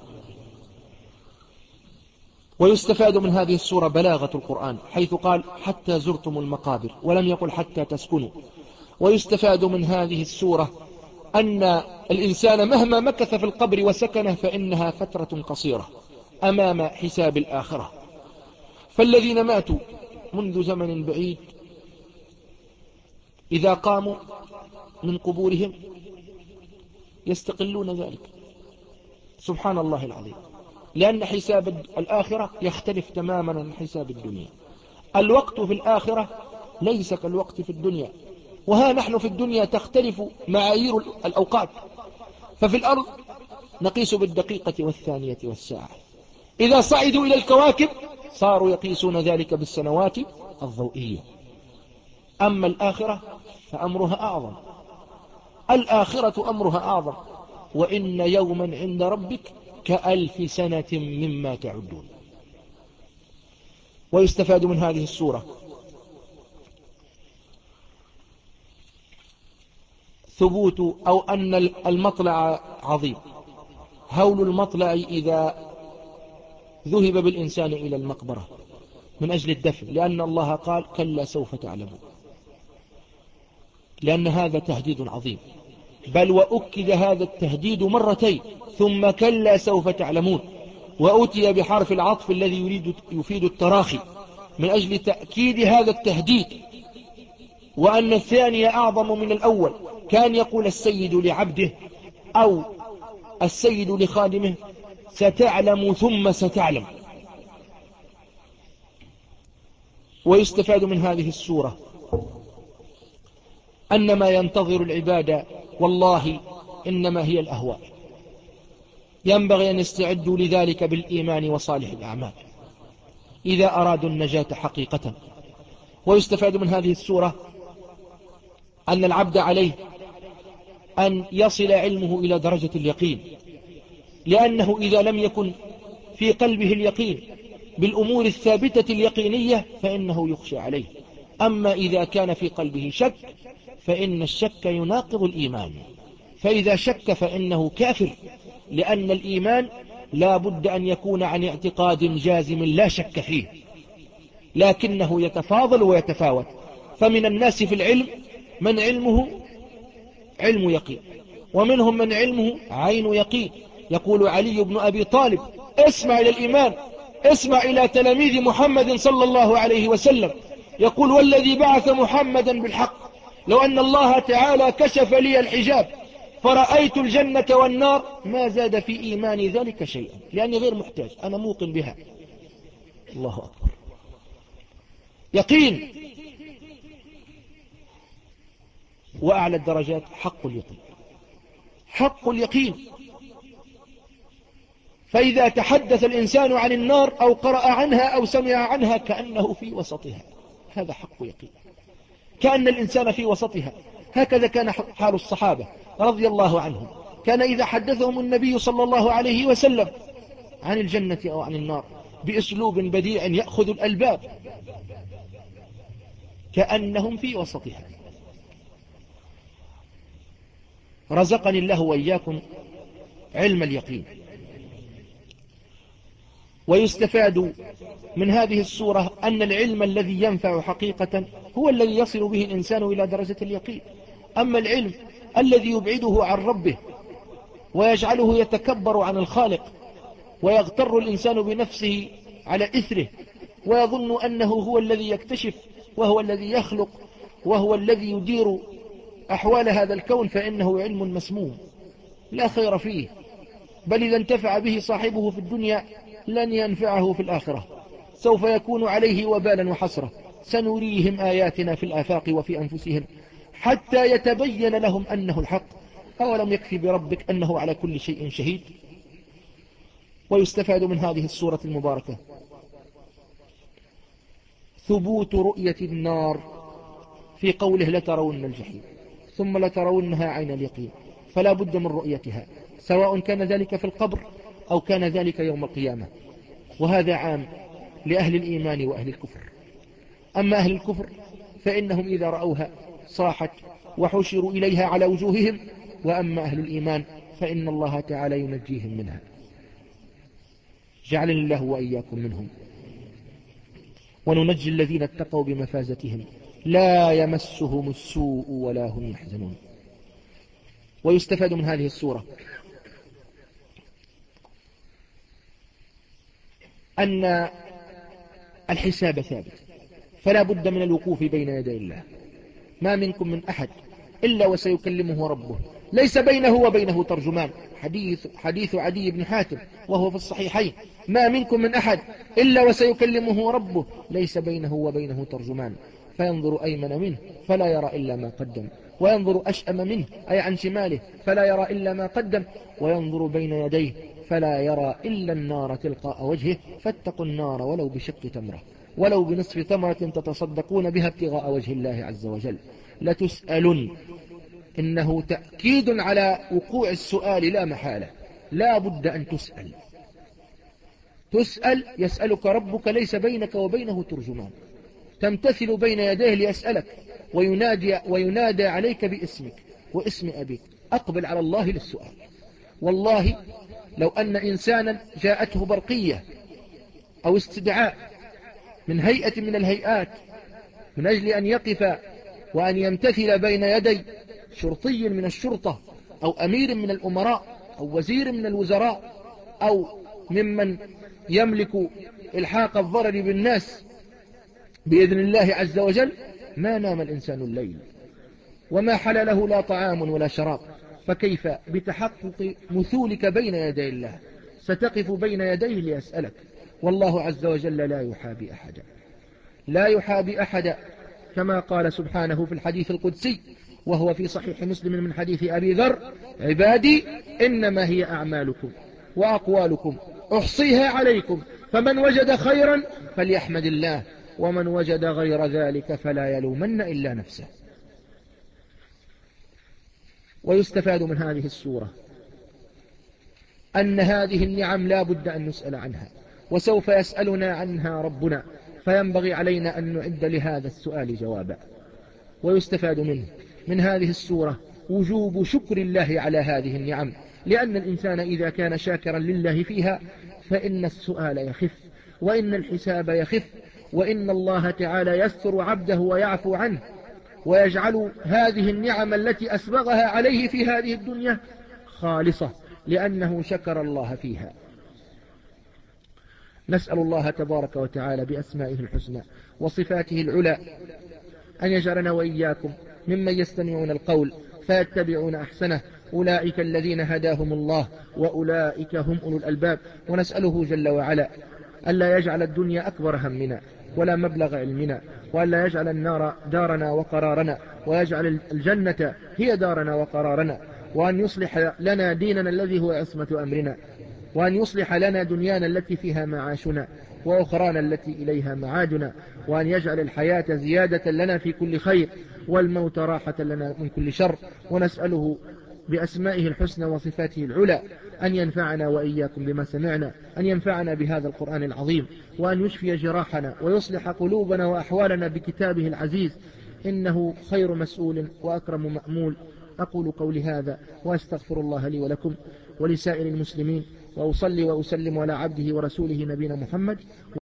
Speaker 2: ويستفاد من هذه السورة بلاغة القرآن، حيث قال حتى زرتم المقابر ولم يقل حتى تسكنوا. ويستفاد من هذه السورة أن الإنسان مهما مكث في القبر وسكنه فإنها فترة قصيرة أمام حساب الآخرة. فالذين ماتوا منذ زمن بعيد إذا قاموا من قبورهم يستقلون ذلك، سبحان الله العظيم، لأن حساب الآخرة يختلف تماما عن حساب الدنيا. الوقت في الآخرة ليس كالوقت في الدنيا، وها نحن في الدنيا تختلف معايير الأوقات، ففي الأرض نقيس بالدقيقة والثانية والساعة، إذا صعدوا إلى الكواكب صاروا يقيسون ذلك بالسنوات الضوئية. أما الآخرة فأمرها أعظم، الآخرة أمرها أعظم، وإن يوما عند ربك كألف سنة مما تعدون. ويستفاد من هذه السورة ثبوت أو أن المطلع عظيم، هول المطلع إذا ذهب بالإنسان إلى المقبرة من أجل الدفن، لأن الله قال كلا سوف تعلمون، لأن هذا تهديد عظيم، بل وأكد هذا التهديد مرتين، ثم كلا سوف تعلمون، وأتي بحرف العطف الذي يريد يفيد التراخي من أجل تأكيد هذا التهديد، وأن الثاني أعظم من الأول. كان يقول السيد لعبده أو السيد لخادمه ستعلم ثم ستعلم. ويستفاد من هذه السورة أن ما ينتظر العباد والله إنما هي الأهواء، ينبغي أن يستعدوا لذلك بالإيمان وصالح الأعمال إذا أرادوا النجاة حقيقة. ويستفاد من هذه السورة أن العبد عليه أن يصل علمه إلى درجة اليقين، لأنه إذا لم يكن في قلبه اليقين بالأمور الثابتة اليقينية فإنه يخشى عليه. أما إذا كان في قلبه شك فإن الشك يناقض الإيمان، فإذا شك فإنه كافر، لأن الإيمان لا بد أن يكون عن اعتقاد جازم لا شك فيه، لكنه يتفاضل ويتفاوت. فمن الناس في العلم من علمه علم يقين، ومنهم من علمه عين يقين. يقول علي بن أبي طالب: اسمع إلى الإيمان، اسمع إلى تلاميذ محمد صلى الله عليه وسلم، يقول: والذي بعث محمدا بالحق لو أن الله تعالى كشف لي الحجاب فرأيت الجنة والنار ما زاد في إيماني ذلك شيئا، لأني غير محتاج، أنا موقن بها. الله أكبر، يقين. وأعلى الدرجات حق اليقين، حق اليقين. فإذا تحدث الإنسان عن النار أو قرأ عنها أو سمع عنها كأنه في وسطها، هذا حق يقين، كأن الإنسان في وسطها. هكذا كان حال الصحابة رضي الله عنهم، كان إذا حدثهم النبي صلى الله عليه وسلم عن الجنة أو عن النار بأسلوب بديع يأخذ الألباب كأنهم في وسطها. رزقني الله وإياكم علم اليقين. ويستفاد من هذه السورة أن العلم الذي ينفع حقيقة هو الذي يصل به الإنسان إلى درجة اليقين. أما العلم الذي يبعده عن ربه ويجعله يتكبر عن الخالق ويغتر الإنسان بنفسه على إثره ويظن أنه هو الذي يكتشف وهو الذي يخلق وهو الذي يدير أحوال هذا الكون، فإنه علم مسموم لا خير فيه، بل إذا انتفع به صاحبه في الدنيا لن ينفعه في الآخرة، سوف يكون عليه وبالا وحسرة. سنريهم آياتنا في الآفاق وفي أنفسهم حتى يتبين لهم أنه الحق، أولم يكفي بربك أنه على كل شيء شهيد. ويستفاد من هذه السورة المباركة ثبوت رؤية النار في قوله: لترون الجحيم ثم لترونها عين اليقين، فلا بد من رؤيتها، سواء كان ذلك في القبر أو كان ذلك يوم القيامة. وهذا عام لأهل الإيمان وأهل الكفر. أما أهل الكفر فإنهم إذا رأوها صاحت وحشروا إليها على وجوههم، وأما أهل الإيمان فإن الله تعالى ينجيهم منها. جعلني الله وإياكم منهم. وننجي الذين اتقوا بمفازتهم لا يمسهم السوء ولا هم يحزنون. ويستفاد من هذه السورة أن الحساب ثابت، فلا بد من الوقوف بين يدي الله. ما منكم من أحد إلا وسيكلمه ربه، ليس بينه وبينه ترجمان. حديث, حديث عدي بن حاتم وهو في الصحيحين: ما منكم من أحد إلا وسيكلمه ربه ليس بينه وبينه ترجمان، فينظر أيمن منه فلا يرى إلا ما قدم، وينظر أشأم منه أي عن شماله فلا يرى إلا ما قدم، وينظر بين يديه فلا يرى إلا النار تلقاء وجهه، فاتقوا النار ولو بشق تمرة ولو بنصف تمرة تتصدقون بها ابتغاء وجه الله عز وجل. لتسألن، إنه تأكيد على وقوع السؤال لا محالة، لا بد أن تسأل. تسأل، يسألك ربك ليس بينك وبينه ترجمان، تمتثل بين يديه ليسألك وينادي, وينادى عليك باسمك واسم أبيك. أقبل على الله للسؤال. والله لو أن إنسانا جاءته برقية أو استدعاء من هيئة من الهيئات من أجل أن يقف وأن يمتثل بين يدي شرطي من الشرطة أو أمير من الأمراء أو وزير من الوزراء أو ممن يملك إلحاق الضرر بالناس بإذن الله عز وجل، ما نام الإنسان الليل وما حل له لا طعام ولا شراب، فكيف بتحقق مثولك بين يدي الله؟ ستقف بين يديه ليسألك، والله عز وجل لا يحابي أحدا، لا يحابي أحدا، كما قال سبحانه في الحديث القدسي وهو في صحيح مسلم من حديث أبي ذر: عبادي إنما هي أعمالكم وأقوالكم أحصيها عليكم، فمن وجد خيرا فليحمد الله، ومن وجد غير ذلك فلا يلومن إلا نفسه. ويستفاد من هذه السورة أن هذه النعم لا بد أن نسأل عنها، وسوف يسألنا عنها ربنا، فينبغي علينا أن نعد لهذا السؤال جوابا. ويستفاد منه من هذه السورة وجوب شكر الله على هذه النعم،
Speaker 1: لأن الإنسان إذا كان شاكرا لله فيها فإن السؤال يخف، وإن الحساب يخف، وإن الله تعالى يستر عبده ويعفو عنه، ويجعل هذه النعم التي أسبغها عليه في هذه الدنيا خالصة لأنه شكر الله فيها. نسأل الله تبارك وتعالى بأسمائه الحسنى وصفاته العلى أن يجعلنا وإياكم ممن يستمعون القول فيتبعون أحسنه، أولئك الذين هداهم الله وأولئك هم أولو الألباب. ونسأله جل وعلا ألا يجعل الدنيا أكبر همنا ولا مبلغ علمنا، وألا يجعل النار دارنا وقرارنا، ويجعل الجنة هي دارنا وقرارنا، وأن يصلح لنا ديننا الذي هو عصمة أمرنا، وأن يصلح لنا دنيانا التي فيها معاشنا، وأخرانا التي إليها معادنا، وأن يجعل الحياة زيادة لنا في كل خير، والموت راحة لنا من كل شر. ونسأله بأسمائه الحسنى وصفاته العلى أن ينفعنا وإياكم بما سمعنا، أن ينفعنا بهذا القرآن العظيم، وأن يشفي جراحنا ويصلح قلوبنا وأحوالنا بكتابه العزيز، إنه خير مسؤول وأكرم مأمول. أقول قولي هذا وأستغفر الله لي ولكم ولسائر المسلمين، وأصلي وأسلم على عبده ورسوله نبينا محمد.